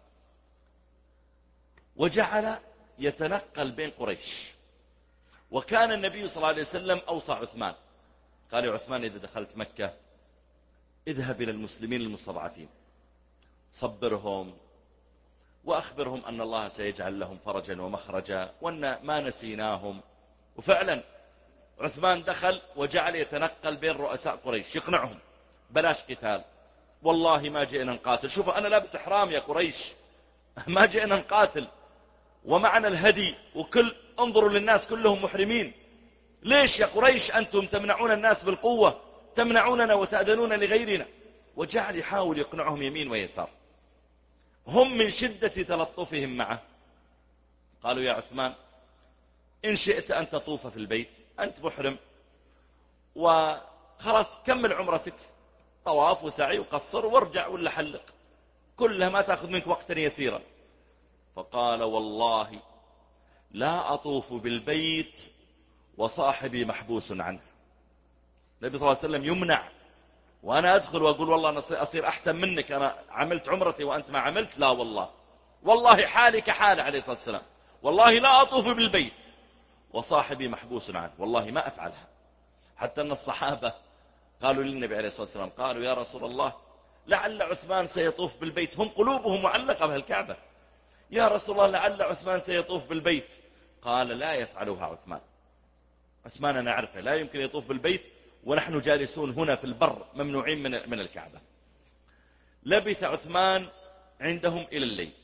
وجعل يتنقل بين قريش. وكان النبي صلى الله عليه وسلم أوصى عثمان، قال يا عثمان إذا دخلت مكة اذهب إلى المسلمين المستضعفين، صبرهم وأخبرهم أن الله سيجعل لهم فرجا ومخرجا وأن ما نسيناهم. وفعلا عثمان دخل وجعل يتنقل بين رؤساء قريش يقنعهم بلاش قتال، والله ما جئنا نقاتل، شوفوا أنا لابس إحرام يا قريش، ما جئنا نقاتل ومعنا الهدي، وكل انظروا للناس كلهم محرمين، ليش يا قريش أنتم تمنعون الناس بالقوة، تمنعوننا وتأذنون لغيرنا. وجعل يحاول يقنعهم يمين ويسار. هم من شدة تلطفهم معه قالوا يا عثمان إن شئت أن تطوف في البيت، أنت محرم وخلاص كمل عمرتك، طواف وسعي وقصر وارجع ولا حلق، كلها ما تأخذ منك وقتا يسيرا. فقال والله لا أطوف بالبيت وصاحبي محبوس عنه. النبي صلى الله عليه وسلم يمنع وأنا أدخل وأقول والله أنا أصير أحسن منك، أنا عملت عمرتي وأنت ما عملت، لا والله، والله حالي كحال عليه الصلاة والسلام، والله لا أطوف بالبيت وصاحبي محبوس عنه، والله ما أفعلها. حتى أن الصحابة قالوا للنبي عليه الصلاة والسلام قالوا يا رسول الله لعل عثمان سيطوف بالبيت، هم قلوبهم معلقة بهالكعبة، يا رسول الله لعل عثمان سيطوف بالبيت. قال لا يفعلها عثمان، عثمان أنا أعرفه لا يمكن يطوف بالبيت ونحن جالسون هنا في البر ممنوعين من من الكعبة. لبث عثمان عندهم إلى الليل،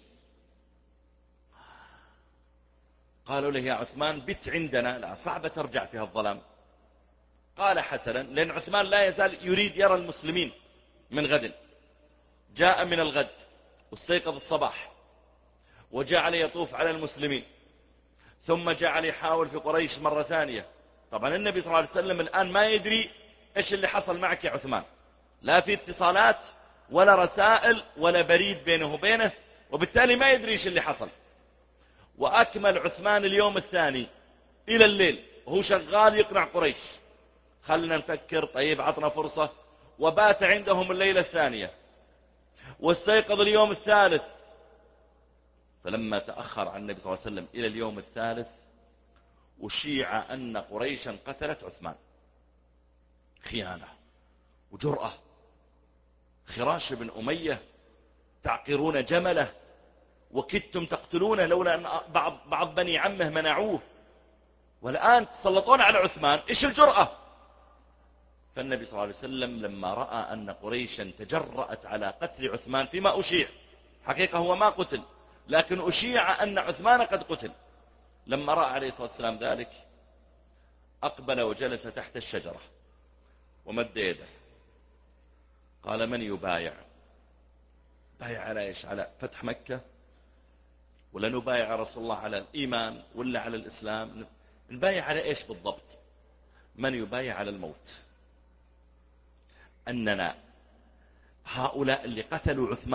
قالوا له يا عثمان بت عندنا، لا صعبة ترجع في الظلام. قال حسنا، لأن عثمان لا يزال يريد يرى المسلمين من غد. جاء من الغد واستيقظ الصباح وجعل يطوف على المسلمين، ثم جعل يحاول في قريش مرة ثانية. طبعا النبي صلى الله عليه وسلم الآن ما يدري إيش اللي حصل معك يا عثمان، لا في اتصالات ولا رسائل ولا بريد بينه وبينه، وبالتالي ما يدري إيش اللي حصل. وأكمل عثمان اليوم الثاني إلى الليل وهو شغال يقنع قريش، خلنا نفكر، طيب عطنا فرصة، وبات عندهم الليلة الثانية واستيقظ اليوم الثالث. فلما تأخر عن النبي صلى الله عليه وسلم إلى اليوم الثالث وشيع أن قريشا قتلت عثمان، خيانة وجرأة. خراش بن أمية تعقرون جمله وكدتم تقتلونه لولا أن بعض, بعض بني عمه منعوه، والآن تسلطون على عثمان، إيش الجرأة؟ فالنبي صلى الله عليه وسلم لما رأى أن قريشا تجرأت على قتل عثمان فيما أشيع، حقيقة هو ما قتل لكن أشيع أن عثمان قد قتل، لما رأى عليه الصلاة والسلام ذلك أقبل وجلس تحت الشجرة ومد يده، قال من يبايع؟ بايع على إيش؟ على فتح مكة؟ ولا نبايع رسول الله على الإيمان ولا على الإسلام؟ نبايع على إيش بالضبط؟ من يبايع على الموت، أننا هؤلاء اللي قتلوا عثمان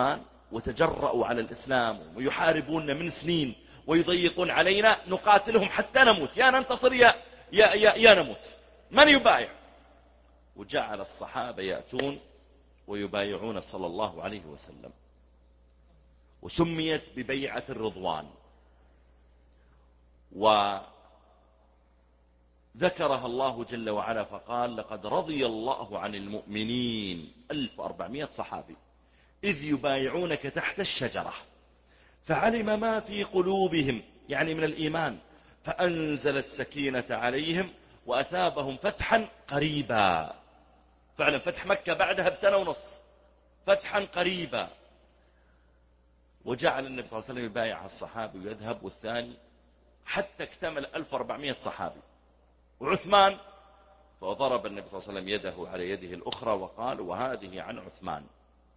وتجرأوا على الإسلام ويحاربوننا من سنين ويضيقون علينا، نقاتلهم حتى نموت، يا ننتصر يا, يا, يا, يا نموت، من يبايع؟ وجعل الصحابة يأتون ويبايعون صلى الله عليه وسلم، وسميت ببيعة الرضوان، وذكرها الله جل وعلا فقال: لقد رضي الله عن المؤمنين ألف وأربعمائة صحابي إذ يبايعونك تحت الشجرة فعلم ما في قلوبهم، يعني من الإيمان، فأنزل السكينة عليهم وأثابهم فتحا قريبا. فعلا فتح مكة بعدها بسنة ونص، فتحا قريبا. وجعل النبي صلى الله عليه وسلم يبايع الصحابي ويذهب، والثاني حتى اكتمل ألف وأربعمائة صحابي. وعثمان، فضرب النبي صلى الله عليه وسلم يده على يده الأخرى وقال: وهذه عن عثمان.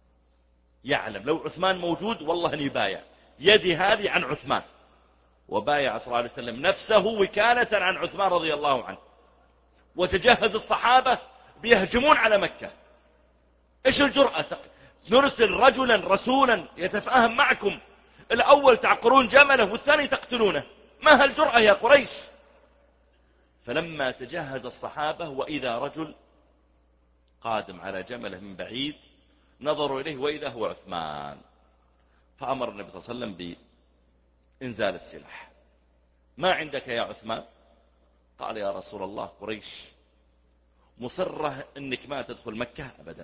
يعلم لو عثمان موجود والله أن يبايع، يدي هذه عن عثمان. وبايع صلى الله عليه وسلم نفسه وكالة عن عثمان رضي الله عنه. وتجهز الصحابة بيهجمون على مكة. ايش الجرأة؟ نرسل رجلا رسولا يتفاهم معكم، الأول تعقرون جمله والثاني تقتلونه، ما هالجرأة يا قريش؟ فلما تجهز الصحابة وإذا رجل قادم على جمله من بعيد، نظروا إليه وإذا هو عثمان. فأمر النبي صلى الله عليه وسلم بإنزال السلاح. ما عندك يا عثمان؟ قال: يا رسول الله، قريش مصرة أنك ما تدخل مكة أبدا،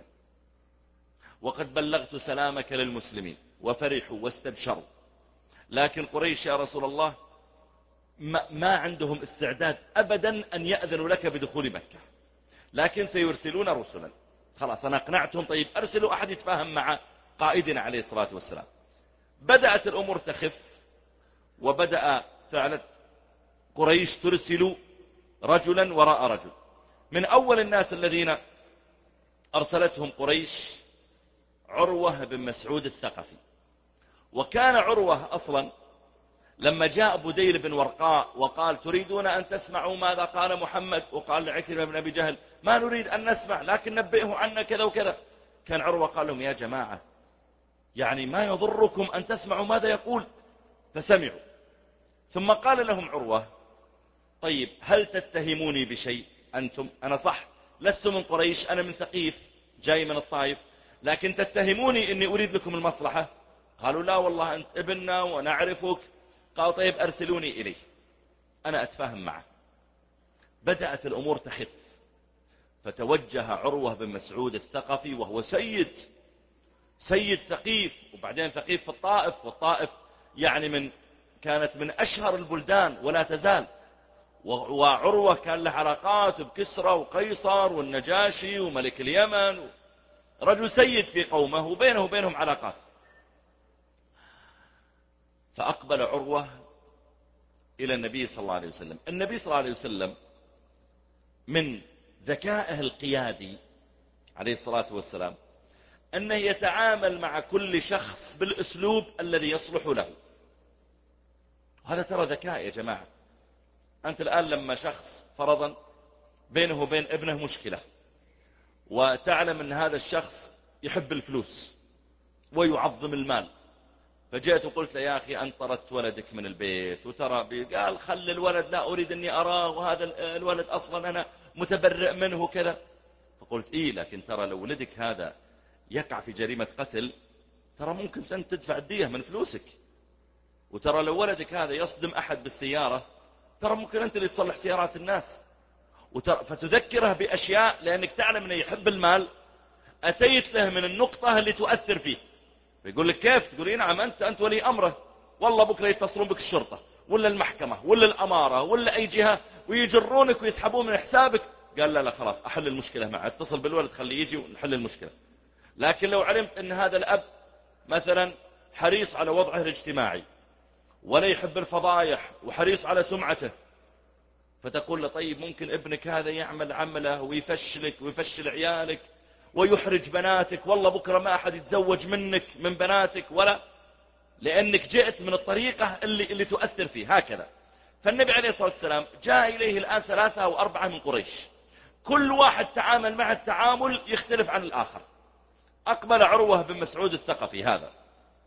وقد بلغت سلامك للمسلمين وفرحوا واستبشروا، لكن قريش يا رسول الله ما, ما عندهم استعداد أبدا أن يأذنوا لك بدخول مكة، لكن سيرسلون رسلا. خلاص أنا أقنعتهم، طيب أرسلوا أحد يتفاهم مع قائدنا عليه الصلاة والسلام. بدأت الأمور تخف، وبدأ فعلا قريش ترسل رجلا وراء رجل. من أول الناس الذين أرسلتهم قريش عروة بن مسعود الثقفي. وكان عروة أصلا لما جاء بديل بن ورقاء وقال: تريدون أن تسمعوا ماذا قال محمد؟ وقال لعكرمة بن أبي جهل: ما نريد أن نسمع، لكن نبئه عنا كذا وكذا. كان عروة قال لهم: يا جماعة، يعني ما يضركم أن تسمعوا ماذا يقول؟ فسمعوا. ثم قال لهم عروة: طيب هل تتهموني بشيء أنتم؟ أنا صح لست من قريش، أنا من ثقيف جاي من الطائف، لكن تتهموني أني أريد لكم المصلحة؟ قالوا: لا والله أنت ابننا ونعرفك. قال: طيب أرسلوني إليه أنا أتفاهم معه. بدأت الأمور تخف، فتوجه عروة بن مسعود الثقفي وهو سيد سيد ثقيف، وبعدين ثقيف في الطائف، والطائف يعني من كانت من أشهر البلدان ولا تزال. وعروة كان له علاقات بكسرى وقيصر والنجاشي وملك اليمن، رجل سيد في قومه وبينه وبينهم علاقات. فأقبل عروة إلى النبي صلى الله عليه وسلم. النبي صلى الله عليه وسلم من ذكائه القيادي عليه الصلاة والسلام أنه يتعامل مع كل شخص بالأسلوب الذي يصلح له. هذا ترى ذكاء يا جماعة. أنت الآن لما شخص فرضا بينه وبين ابنه مشكلة، وتعلم أن هذا الشخص يحب الفلوس ويعظم المال، فجئت وقلت له: يا أخي أنت طردت ولدك من البيت وترى، قال: خل الولد، لا أريد أني أراه، وهذا الولد أصلا أنا متبرئ منه كذا. فقلت: إيه، لكن ترى لو ولدك هذا يقع في جريمة قتل، ترى ممكن أن تدفع الدية من فلوسك، وترى لو ولدك هذا يصدم أحد بالسيارة، ترى ممكن أنت اللي تصلح سيارات الناس. فتذكره بأشياء لأنك تعلم أنه يحب المال، أتيت له من النقطة اللي تؤثر فيه. فيقول لك: كيف؟ تقول: نعم، أنت أنت ولي أمره، والله بكرة يتصلون بك الشرطة ولا المحكمة ولا الأمارة ولا أي جهة ويجرونك ويسحبون من حسابك. قال: لا لا خلاص أحل المشكلة معه، اتصل بالولد خليه يجي ونحل المشكلة. لكن لو علمت أن هذا الأب مثلا حريص على وضعه الاجتماعي ولا يحب الفضايح وحريص على سمعته، فتقول له: طيب ممكن ابنك هذا يعمل عمله ويفشلك ويفشل عيالك ويحرج بناتك، والله بكرة ما أحد يتزوج منك من بناتك، ولا لأنك جئت من الطريقة اللي, اللي تؤثر فيه هكذا. فالنبي عليه الصلاة والسلام جاء إليه الآن ثلاثة أو أربعة من قريش، كل واحد تعامل مع التعامل يختلف عن الآخر. أقبل عروة بن مسعود الثقفي هذا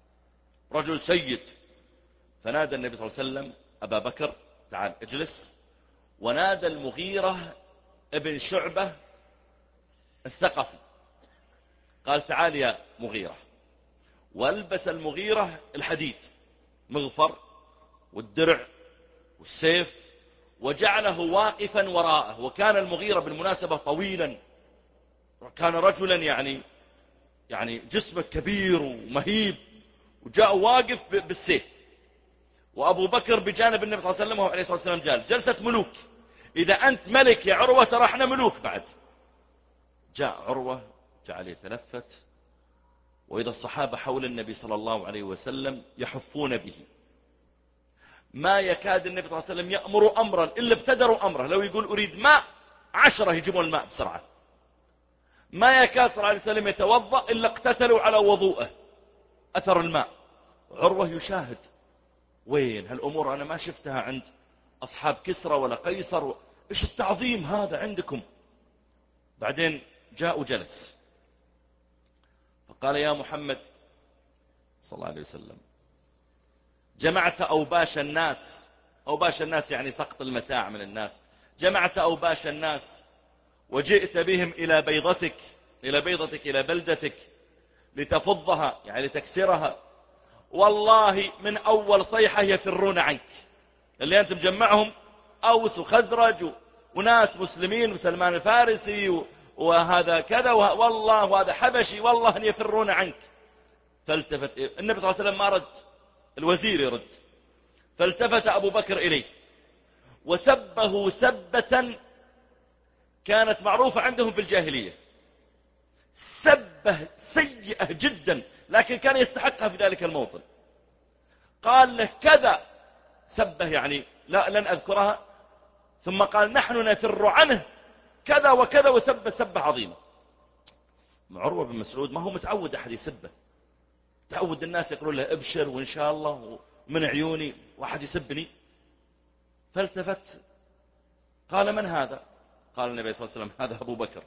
رجل سيد. فنادى النبي صلى الله عليه وسلم أبا بكر تعال اجلس، ونادى المغيرة ابن شعبة الثقفي، قال تعال يا مغيرة، والبس المغيرة الحديد، مغفر والدرع والسيف، وجعله واقفا وراءه. وكان المغيرة بالمناسبة طويلا، كان رجلا يعني يعني جسمه كبير ومهيب، وجاء واقف بالسيف، وأبو بكر بجانب النبي صلى الله عليه وسلم وهو عليه الصلاة والسلام جالس، جلسة ملوك. إذا أنت ملك يا عروة ترى احنا ملوك بعد. جاء عروة جعل يتلفت، وإذا الصحابة حول النبي صلى الله عليه وسلم يحفون به، ما يكاد النبي صلى الله عليه وسلم يأمر أمرا إلا ابتدروا أمره. لو يقول أريد ماء عشرة يجيبون الماء بسرعة. ما يكاد صلى الله عليه وسلم يتوضأ إلا اقتتلوا على وضوءه، أثر الماء. عروة يشاهد، وين هالأمور أنا ما شفتها عند أصحاب كسرى ولا قيصر، إيش التعظيم هذا عندكم؟ بعدين جاء وجلس، فقال يا محمد صلى الله عليه وسلم جمعت أوباش الناس، أوباش الناس يعني سقط المتاع من الناس، جمعت أوباش الناس وجئت بهم إلى بيضتك، إلى بيضتك إلى بلدتك لتفضها يعني لتكسرها، والله من أول صيحة يفرون عنك. اللي أنت مجمعهم أوس وخزرج وناس مسلمين وسلمان الفارسي وهذا كذا والله وهذا حبشي، والله أن يفرون عنك. فالتفت النبي صلى الله عليه وسلم ما رد، الوزير يرد. فالتفت أبو بكر إليه وسبه سبة كانت معروفة عندهم في الجاهلية، سبه سيئة جدا، لكن كان يستحقها في ذلك الموطن. قال له كذا، سبه يعني لا لن أذكرها، ثم قال نحن نفر عنه كذا وكذا، وسب سبة عظيمة. عروة بن مسعود ما هو متعود أحد يسبه، تعود الناس يقولون له ابشر وإن شاء الله ومن عيوني، واحد يسبني. فالتفت قال من هذا؟ قال النبي صلى الله عليه وسلم هذا أبو بكر.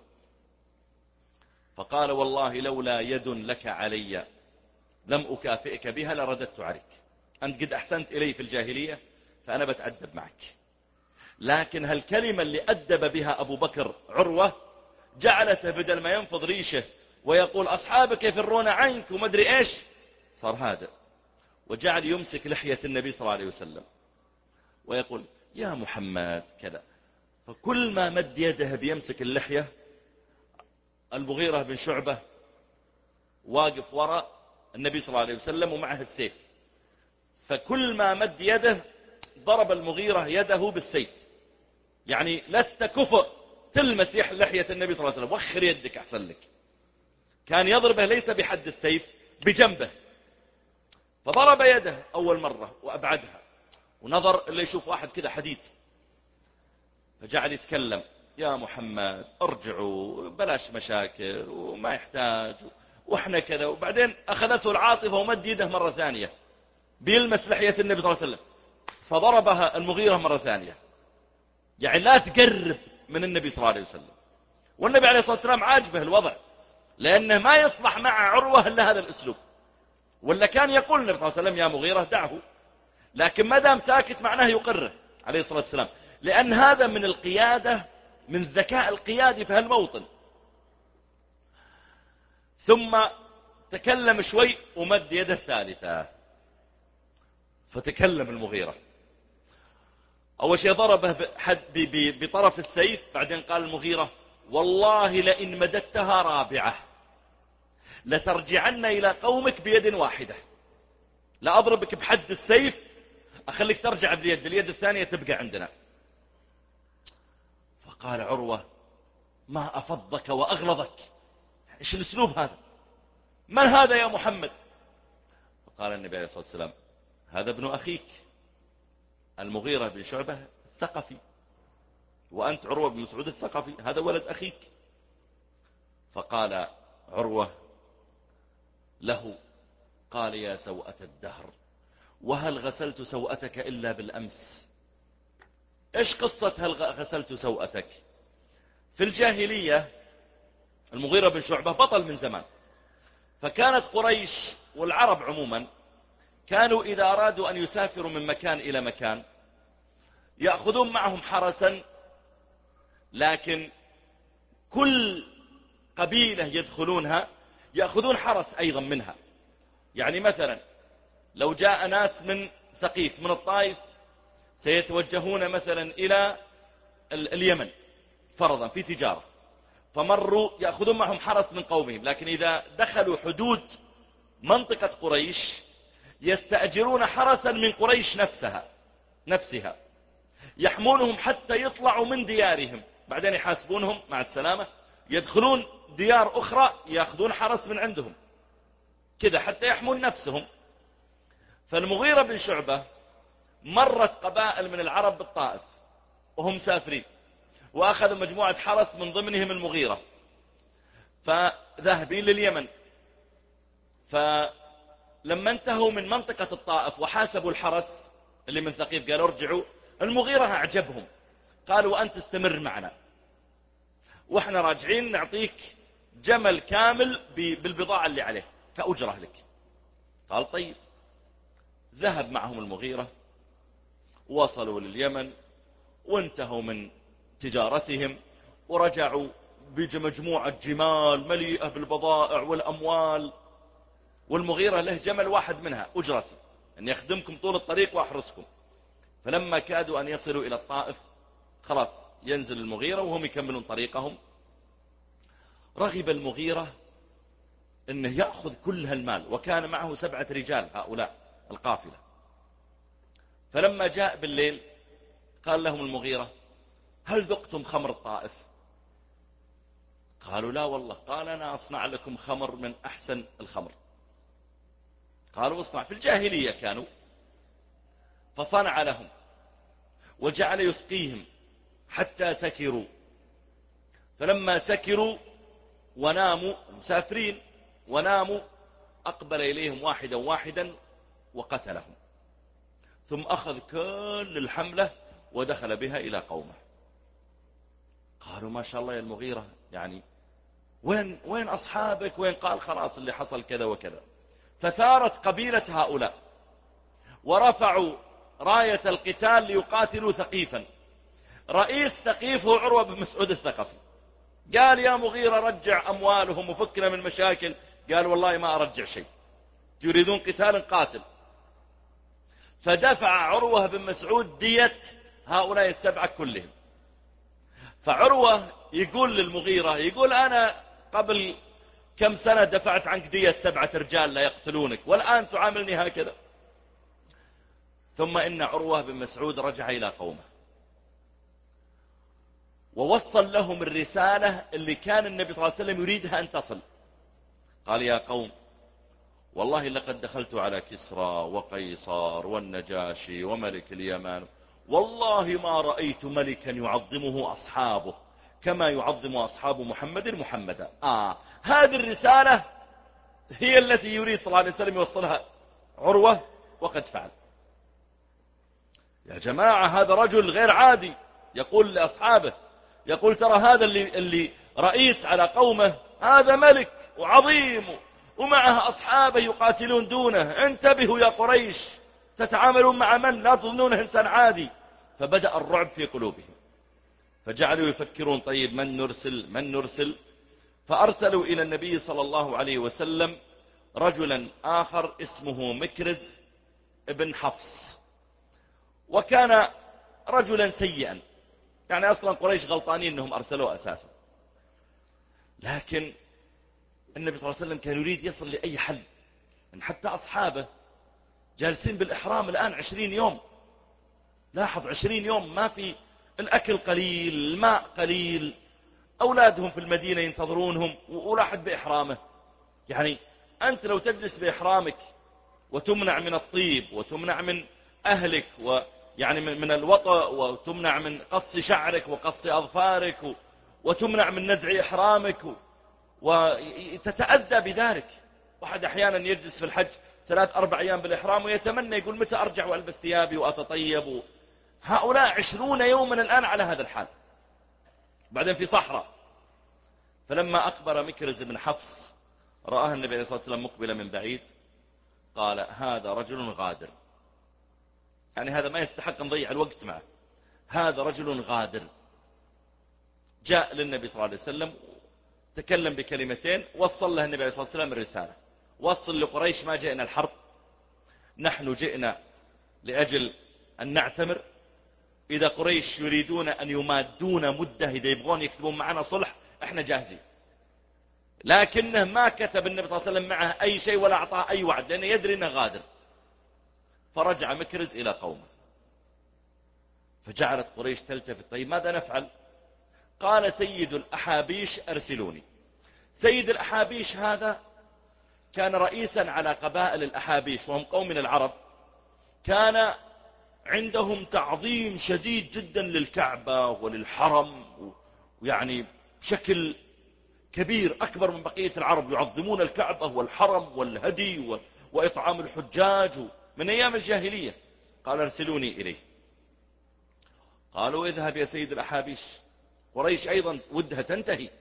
فقال والله لولا يد لك علي لم أكافئك بها لرددت عليك. أنت قد أحسنت إلي في الجاهلية فأنا بتأدب معك، لكن هالكلمة اللي أدب بها أبو بكر عروة جعلته بدل ما ينفض ريشه ويقول أصحابك يفرون عنك وما أدري إيش، صار هذا، وجعل يمسك لحية النبي صلى الله عليه وسلم ويقول يا محمد كذا. فكل ما مد يده بيمسك اللحية، المغيرة بن شعبة واقف وراء النبي صلى الله عليه وسلم ومعه السيف، فكل ما مد يده ضرب المغيرة يده بالسيف، يعني لست كفؤ تلمس لحية النبي صلى الله عليه وسلم، وخر يدك أحسن لك. كان يضربه ليس بحد السيف، بجنبه. فضرب يده أول مرة وأبعدها، ونظر اللي يشوف واحد كذا حديد، فجعل يتكلم يا محمد ارجعوا بلاش مشاكل وما يحتاج واحنا كذا. وبعدين أخذته العاطفة ومد يده مرة ثانية بيلمس لحية النبي صلى الله عليه وسلم، فضربها المغيرة مرة ثانية، يعني لا تقرب من النبي صلى الله عليه وسلم. والنبي عليه الصلاة والسلام عاجبه الوضع، لأنه ما يصلح مع عروة إلا هذا الأسلوب، ولا كان يقول النبي صلى الله عليه وسلم يا مغيرة دعه، لكن ما دام ساكت معناه يقره عليه الصلاة والسلام، لأن هذا من القيادة، من ذكاء القيادي في هالموطن. ثم تكلم شوي ومد يده الثالثة، فتكلم المغيرة. أول شيء ضربه بطرف السيف، بعدين قال المغيرة والله لئن مددتها رابعة لترجعن إلى قومك بيد واحدة، لا أضربك بحد السيف أخليك ترجع باليد، اليد الثانية تبقى عندنا. فقال عروة ما أفضك وأغلظك، إيش الأسلوب هذا؟ من هذا يا محمد؟ فقال النبي عليه الصلاة والسلام هذا ابن أخيك المغيرة بن شعبة الثقفي، وأنت عروة بن مسعود الثقفي، هذا ولد أخيك. فقال عروة له قال يا سوءة الدهر وهل غسلت سوءتك إلا بالأمس؟ إيش قصة هل غسلت سوءتك؟ في الجاهلية المغيرة بن شعبة بطل من زمان، فكانت قريش والعرب عموما كانوا إذا أرادوا أن يسافروا من مكان إلى مكان يأخذون معهم حرسا، لكن كل قبيلة يدخلونها يأخذون حرس أيضا منها. يعني مثلا لو جاء ناس من ثقيف من الطائف سيتوجهون مثلا إلى اليمن فرضا في تجارة، فمروا يأخذون معهم حرس من قومهم، لكن إذا دخلوا حدود منطقة قريش يستأجرون حرسا من قريش نفسها نفسها يحمونهم حتى يطلعوا من ديارهم، بعدين يحاسبونهم مع السلامة، يدخلون ديار أخرى يأخذون حرس من عندهم كذا حتى يحمون نفسهم. فالمغيرة بن شعبة مرت قبائل من العرب بالطائف وهم سافرين، وأخذوا مجموعة حرس من ضمنهم المغيرة، فذهبين لليمن. فلما انتهوا من منطقة الطائف وحاسبوا الحرس اللي من ثقيف قالوا ارجعوا، المغيرة أعجبهم، قالوا أنت استمر معنا وإحنا راجعين نعطيك جمل كامل بالبضاعة اللي عليه كأجرة لك. قال طيب. ذهب معهم المغيرة، وصلوا لليمن وانتهوا من تجارتهم ورجعوا بمجموعة جمال مليئة بالبضائع والأموال، والمغيرة له جمل واحد منها أجرتي أن يخدمكم طول الطريق وأحرسكم. فلما كادوا أن يصلوا إلى الطائف خلاص ينزل المغيرة وهم يكملون طريقهم، رغب المغيرة أنه يأخذ كل هالمال، وكان معه سبعة رجال هؤلاء القافلة. فلما جاء بالليل قال لهم المغيرة هل ذقتم خمر الطائف؟ قالوا لا والله. قال أنا أصنع لكم خمر من أحسن الخمر. قالوا اصنع. في الجاهلية كانوا. فصنع لهم وجعل يسقيهم حتى سكروا. فلما سكروا وناموا مسافرين وناموا أقبل إليهم واحدا واحدا وقتلهم، ثم أخذ كل الحملة ودخل بها إلى قومه. قالوا ما شاء الله يا المغيرة، يعني وين وين أصحابك؟ وين؟ قال خلاص اللي حصل كذا وكذا. فثارت قبيلة هؤلاء ورفعوا راية القتال ليقاتلوا ثقيفا. رئيس ثقيف هو عروة بن مسعود الثقفي. قال يا مغيرة رجع أموالهم وفكنا من مشاكل. قال والله ما أرجع شيء، تريدون قتال قاتل. فدفع عروة بن مسعود دية هؤلاء السبعة كلهم. فعروة يقول للمغيرة، يقول أنا قبل كم سنة دفعت عنك دية سبعة رجال لا يقتلونك، والآن تعاملني هكذا. ثم إن عروة بن مسعود رجع إلى قومه ووصل لهم الرسالة اللي كان النبي صلى الله عليه وسلم يريدها أن تصل. قال يا قوم والله لقد دخلت على كسرى وقيصر والنجاشي وملك اليمن، والله ما رأيت ملكا يعظمه أصحابه كما يعظم أصحاب محمد محمدا. آه هذه الرسالة هي التي يريد صلى الله عليه وسلم يوصلها عروة، وقد فعل. يا جماعة هذا رجل غير عادي، يقول لأصحابه، يقول ترى هذا اللي, اللي رئيس على قومه هذا ملك وعظيم ومعه أصحابه يقاتلون دونه، انتبهوا يا قريش تتعاملون مع من لا تظنونه إنسان عادي. فبدأ الرعب في قلوبهم، فجعلوا يفكرون طيب من نرسل من نرسل. فأرسلوا إلى النبي صلى الله عليه وسلم رجلا آخر اسمه مكرز ابن حفص، وكان رجلا سيئا، يعني أصلا قريش غلطانين أنهم أرسلوه أساسا. لكن النبي صلى الله عليه وسلم كان يريد يصل لأي حل، إن حتى أصحابه جالسين بالإحرام الآن عشرين يوم. لاحظ عشرين يوم ما في الأكل قليل، الماء قليل، أولادهم في المدينة ينتظرونهم وراحت بإحرامه. يعني أنت لو تجلس بإحرامك وتمنع من الطيب وتمنع من أهلك ويعني من الوطأ وتمنع من قص شعرك وقص أظفارك وتمنع من نزع إحرامك وتتأذى بذلك. واحد أحيانا يجلس في الحج ثلاث أربع أيام بالإحرام ويتمنى يقول متى أرجع وألبس ثيابي وأتطيب. هؤلاء عشرون يوما الآن على هذا الحال، بعدين في صحراء. فلما أخبر مكرز بن حفص رآه النبي عليه الصلاة والسلام مقبلا من بعيد، قال هذا رجل غادر، يعني هذا ما يستحق نضيع الوقت معه، هذا رجل غادر. جاء للنبي صلى الله عليه وسلم، تكلم بكلمتين، وصل له النبي عليه الصلاة والسلام الرسالة، وصل لقريش ما جئنا الحرب، نحن جئنا لأجل أن نعتمر، إذا قريش يريدون أن يمادون مدة، إذا يبغون يكتبون معنا صلح احنا جاهزين. لكنه ما كتب النبي صلى الله عليه وسلم معه أي شيء ولا أعطاه أي وعد، لأنه يدري أنه غادر. فرجع مكرز إلى قومه، فجعلت قريش تلتفت، طيب ماذا نفعل؟ قال سيد الأحابيش أرسلوني. سيد الأحابيش هذا كان رئيسا على قبائل الأحابيش، وهم قوم من العرب، كان عندهم تعظيم شديد جدا للكعبة وللحرم، ويعني بشكل كبير أكبر من بقية العرب، يعظمون الكعبة والحرم والهدي وإطعام الحجاج من أيام الجاهلية. قال ارسلوني إليه. قالوا اذهب يا سيد الأحابيش، قريش أيضا ودها تنتهي.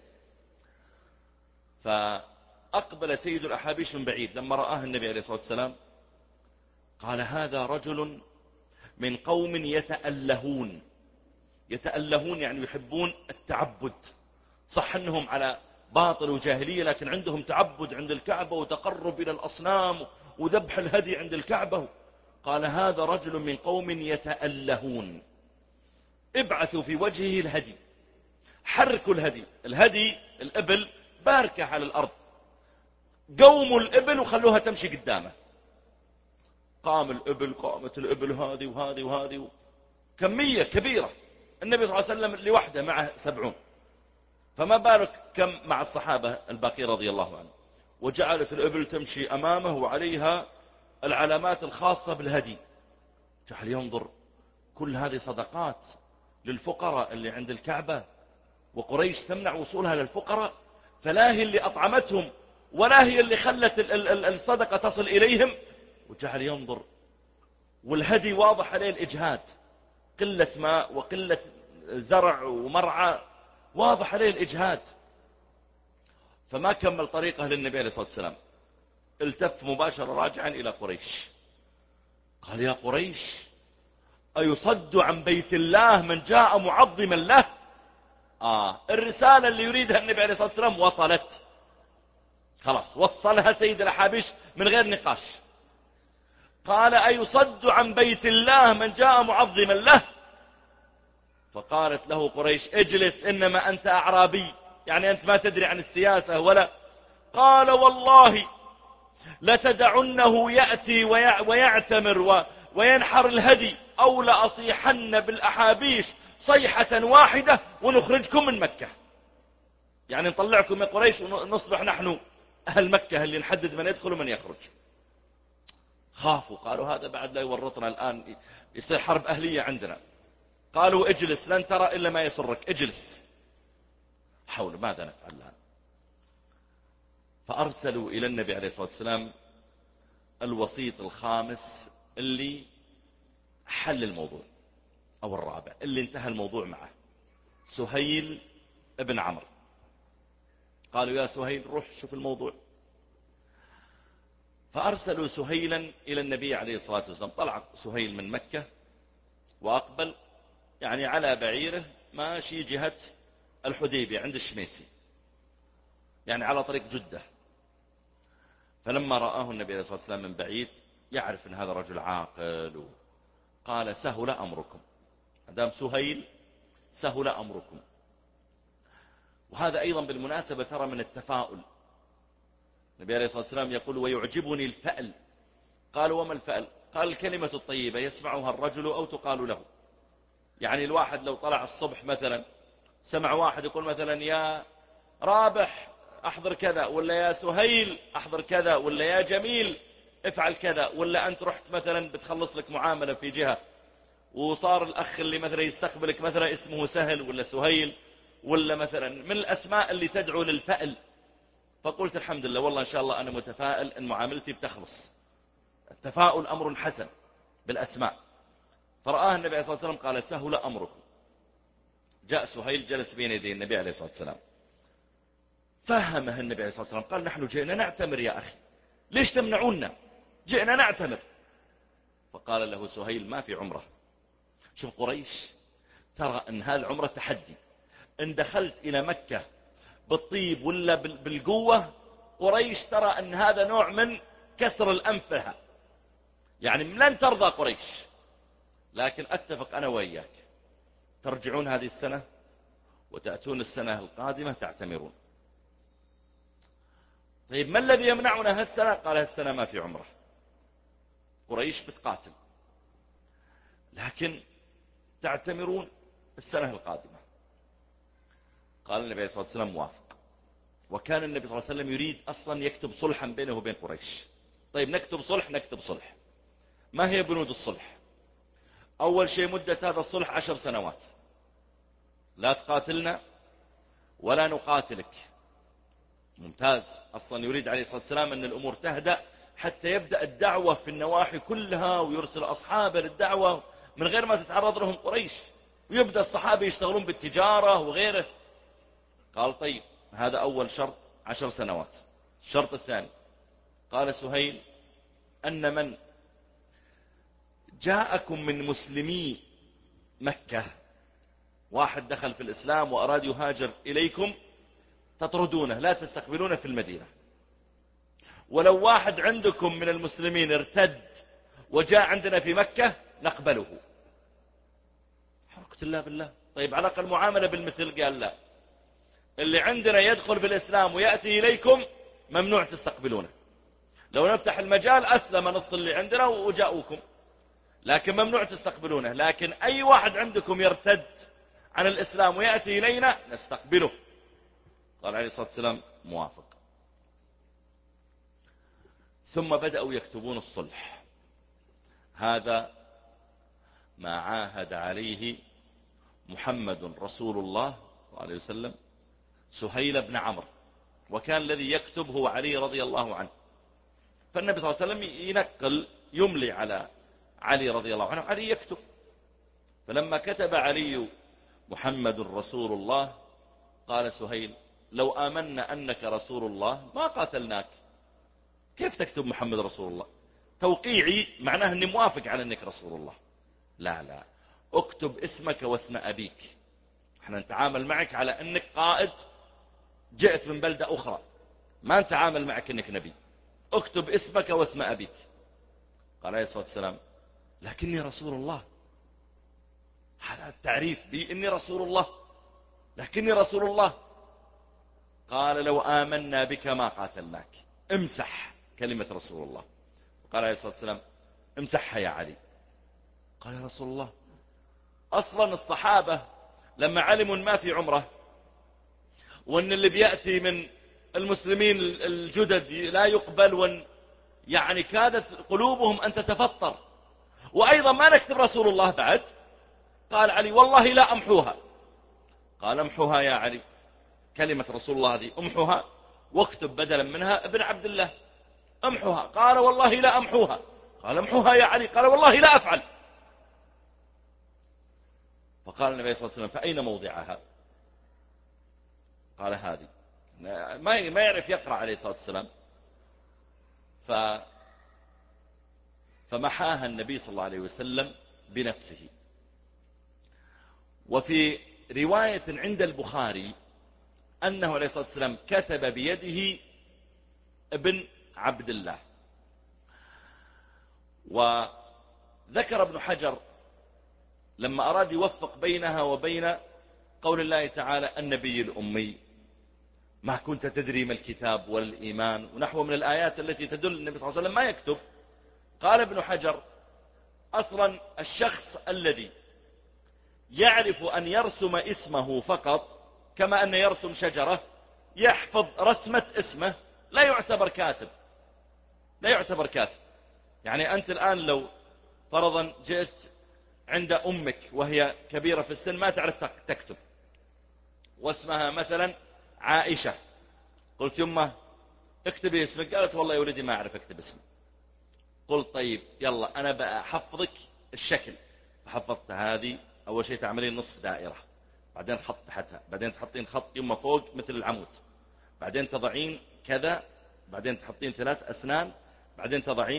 فأقبل سيد الأحابيش من بعيد، لما رآه النبي عليه الصلاة والسلام قال هذا رجل من قوم يتألهون. يتألهون يعني يحبون التعبد، صح أنهم على باطل وجاهلية، لكن عندهم تعبد عند الكعبة وتقرب إلى الأصنام وذبح الهدي عند الكعبة. قال هذا رجل من قوم يتألهون، ابعثوا في وجهه الهدي، حركوا الهدي. الهدي الإبل باركة على الأرض، قوموا الإبل وخلوها تمشي قدامه. قام الإبل، قامت الإبل هذه وهذه وهذه، كمية كبيرة. النبي صلى الله عليه وسلم لوحده معه سبعون، فما بالك كم مع الصحابة الباقي رضي الله عنه. وجعلت الإبل تمشي أمامه وعليها العلامات الخاصة بالهدي. جعل ينظر، كل هذه صدقات للفقراء اللي عند الكعبة، وقريش تمنع وصولها للفقراء، فلا هي اللي أطعمتهم ولا هي اللي خلت الصدقة تصل إليهم. وجعل ينظر، والهدي واضح عليه الإجهاد، قلة ماء وقلة زرع ومرعى، واضح عليه الإجهاد. فما كمل طريقه للنبي عليه الصلاة والسلام، التف مباشرة راجعا إلى قريش. قال يا قريش أيصد عن بيت الله من جاء معظما له؟ آه الرسالة اللي يريدها النبي عليه الصلاة والسلام وصلت، خلاص وصلها سيد الأحابيش من غير نقاش. قال أيصد عن بيت الله من جاء معظما له؟ فقالت له قريش اجلس، إنما أنت أعرابي، يعني أنت ما تدري عن السياسة ولا. قال والله لتدعنه يأتي ويعتمر وينحر الهدي، أو لأصيحن بالأحابيش صيحة واحدة ونخرجكم من مكة، يعني نطلعكم من قريش ونصبح نحن أهل مكة اللي نحدد من يدخل ومن يخرج. خافوا، قالوا هذا بعد لا يورطنا الآن يصير حرب أهلية عندنا. قالوا اجلس لن ترى إلا ما يسرك، اجلس. حول ماذا نفعل الآن؟ فأرسلوا إلى النبي عليه الصلاة والسلام الوسيط الخامس اللي حل الموضوع، أو الرابع اللي انتهى الموضوع معه، سهيل ابن عمرو. قالوا يا سهيل روح شوف الموضوع. فأرسلوا سهيلا إلى النبي عليه الصلاة والسلام. طلع سهيل من مكة وأقبل يعني على بعيره ماشي جهة الحديبية عند الشميسي، يعني على طريق جدة. فلما رآه النبي عليه الصلاة والسلام من بعيد يعرف أن هذا رجل عاقل، قال سهل أمركم، مدام سهيل سهل أمركم. وهذا أيضا بالمناسبة ترى من التفاؤل. النبي عليه الصلاة والسلام يقول ويعجبني الفأل. قالوا وما الفأل؟ قال الكلمة الطيبة يسمعها الرجل أو تقال له. يعني الواحد لو طلع الصبح مثلا سمع واحد يقول مثلا يا رابح أحضر كذا، ولا يا سهيل أحضر كذا، ولا يا جميل افعل كذا، ولا أنت رحت مثلا بتخلص لك معاملة في جهة وصار الأخ اللي مثلا يستقبلك مثلا اسمه سهل ولا سهيل، ولا مثلا من الأسماء اللي تدعو للفأل. فقلت الحمد لله والله إن شاء الله أنا متفائل أن معاملتي بتخلص. التفاؤل أمر حسن بالأسماء. فرآه النبي عليه الصلاة والسلام قال سهل أمركم. جاء سهيل جلس بين يدي النبي عليه الصلاة والسلام، فهمه النبي عليه الصلاة والسلام، قال نحن جئنا نعتمر يا أخي، ليش تمنعونا؟ جئنا نعتمر. فقال له سهيل ما في عمره. شوف قريش ترى أن هذه العمرة تحدي، إن دخلت إلى مكة بالطيب ولا بالقوة، قريش ترى أن هذا نوع من كسر الأنف لها، يعني لن ترضى قريش. لكن أتفق أنا وإياك ترجعون هذه السنة وتأتون السنة القادمة تعتمرون. طيب ما الذي يمنعنا هالسنة؟ قال هالسنة ما في عمره، قريش بتقاتل، لكن تعتمرون السنة القادمة. قال النبي صلى الله عليه وسلم موافق. وكان النبي صلى الله عليه وسلم يريد أصلا يكتب صلحا بينه وبين قريش. طيب نكتب صلح، نكتب صلح. ما هي بنود الصلح؟ أول شيء مدة هذا الصلح عشر سنوات، لا تقاتلنا ولا نقاتلك. ممتاز. أصلا يريد عليه الصلاة والسلام أن الأمور تهدأ حتى يبدأ الدعوة في النواحي كلها ويرسل أصحابه للدعوة من غير ما تتعرض لهم قريش، ويبدأ الصحابة يشتغلون بالتجارة وغيره. قال طيب هذا أول شرط عشر سنوات. الشرط الثاني قال سهيل أن من جاءكم من مسلمي مكة، واحد دخل في الإسلام وأراد يهاجر إليكم، تطردونه لا تستقبلونه في المدينة. ولو واحد عندكم من المسلمين ارتد وجاء عندنا في مكة نقبله. حركة الله بالله. طيب على الأقل معاملة بالمثل. قال لا، اللي عندنا يدخل بالإسلام ويأتي إليكم ممنوع تستقبلونه. لو نفتح المجال أسلم نص اللي عندنا وجاءوكم، لكن ممنوع تستقبلونه. لكن أي واحد عندكم يرتد عن الإسلام ويأتي إلينا نستقبله. قال عليه الصلاة والسلام موافق. ثم بدأوا يكتبون الصلح. هذا ما عاهد عليه محمد رسول الله صلى الله عليه وسلم سهيل بن عمرو، وكان الذي يكتب هو علي رضي الله عنه. فالنبي صلى الله عليه وسلم ينقل يملي على علي رضي الله عنه، علي يكتب. فلما كتب علي محمد رسول الله قال سهيل لو آمنا أنك رسول الله ما قاتلناك. كيف تكتب محمد رسول الله؟ توقيعي معناه أني موافق على أنك رسول الله. لا لا، اكتب اسمك واسم أبيك، احنا نتعامل معك على أنك قائد جئت من بلدة أخرى، ما نتعامل معك أنك نبي. اكتب اسمك واسم أبيك. قال عليه الصلاة والسلام لكني رسول الله. هذا التعريف بي إني رسول الله، لكني رسول الله. قال لو آمنا بك ما قاتلناك. امسح كلمة رسول الله. قال عليه الصلاة والسلام امسحها يا علي. قال يا رسول الله أصلا الصحابة لما علموا ما في عمره وأن اللي بيأتي من المسلمين الجدد لا يقبل، وأن يعني كادت قلوبهم أن تتفطر، وأيضا ما نكتب رسول الله بعد. قال علي والله لا أمحوها. قال امحوها يا علي، كلمة رسول الله هذه امحوها واكتب بدلا منها ابن عبد الله. امحوها. قال والله لا أمحوها. قال امحوها يا علي. قال والله لا أفعل. فقال النبي صلى الله عليه وسلم فأين موضعها؟ قال هذه. ما ما يعرف يقرأ عليه الصلاة والسلام. ف فمحاها النبي صلى الله عليه وسلم بنفسه. وفي رواية عند البخاري أنه عليه الصلاة والسلام كتب بيده ابن عبد الله. وذكر ابن حجر لما أراد يوفق بينها وبين قول الله تعالى النبي الأمي ما كنت تدري ما الكتاب والإيمان ونحو من الآيات التي تدل النبي صلى الله عليه وسلم ما يكتب. قال ابن حجر أصلا الشخص الذي يعرف أن يرسم اسمه فقط كما أن يرسم شجرة يحفظ رسمة اسمه لا يعتبر كاتب، لا يعتبر كاتب. يعني أنت الآن لو فرضا جئت عند أمك وهي كبيرة في السن ما تعرف تكتب واسمها مثلا عائشة، قلت يمه اكتبي اسمك، قالت والله يا ولدي ما أعرف اكتب اسمي. قلت طيب يلا أنا بحفظك الشكل. فحفظت هذه. أول شيء تعملين نصف دائرة، بعدين خط تحتها، بعدين تحطين خط يمه فوق مثل العمود، بعدين تضعين كذا، بعدين تحطين ثلاث أسنان، بعدين تضعين.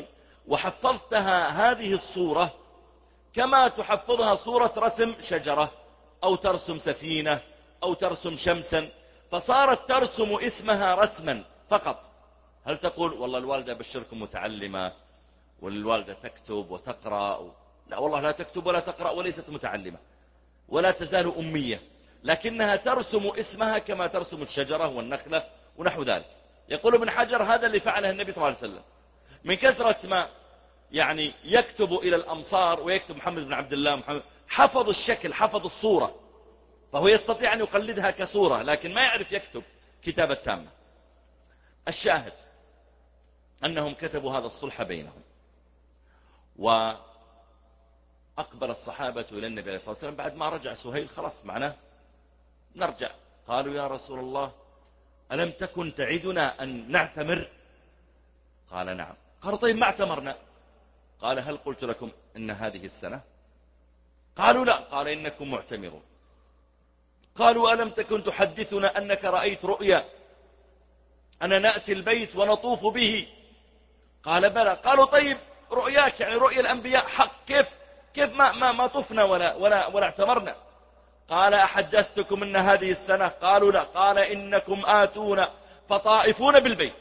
وحفظتها هذه الصورة كما تحفظها صورة رسم شجرة أو ترسم سفينة أو ترسم شمسا، فصارت ترسم اسمها رسما فقط. هل تقول والله الوالدة بشركم متعلمة والوالدة تكتب وتقرأ؟ لا والله، لا تكتب ولا تقرأ وليست متعلمة ولا تزال أمية، لكنها ترسم اسمها كما ترسم الشجرة والنخلة ونحو ذلك. يقول ابن حجر هذا اللي فعله النبي صلى الله عليه وسلم، من كثرة ما يعني يكتب إلى الأمصار ويكتب محمد بن عبد الله محمد، حفظ الشكل، حفظ الصورة، فهو يستطيع أن يقلدها كصورة لكن ما يعرف يكتب كتابة تامة. الشاهد أنهم كتبوا هذا الصلح بينهم، وأقبل الصحابة إلى النبي عليه الصلاة والسلام بعد ما رجع سهيل، خلاص معناه نرجع. قالوا يا رسول الله ألم تكن تعدنا أن نعتمر؟ قال نعم. قالوا طيب ما اعتمرنا؟ قال هل قلت لكم إن هذه السنة؟ قالوا لا. قال إنكم معتمرون. قالوا ألم تكن تحدثنا أنك رأيت رؤيا أنا نأتي البيت ونطوف به؟ قال بلى. قالوا طيب رؤياك يعني رؤيا الأنبياء حق، كيف كيف ما ما ما طفنا ولا ولا ولا اعتمرنا؟ قال أحدثتكم أن هذه السنة؟ قالوا لا. قال إنكم آتون فطائفون بالبيت.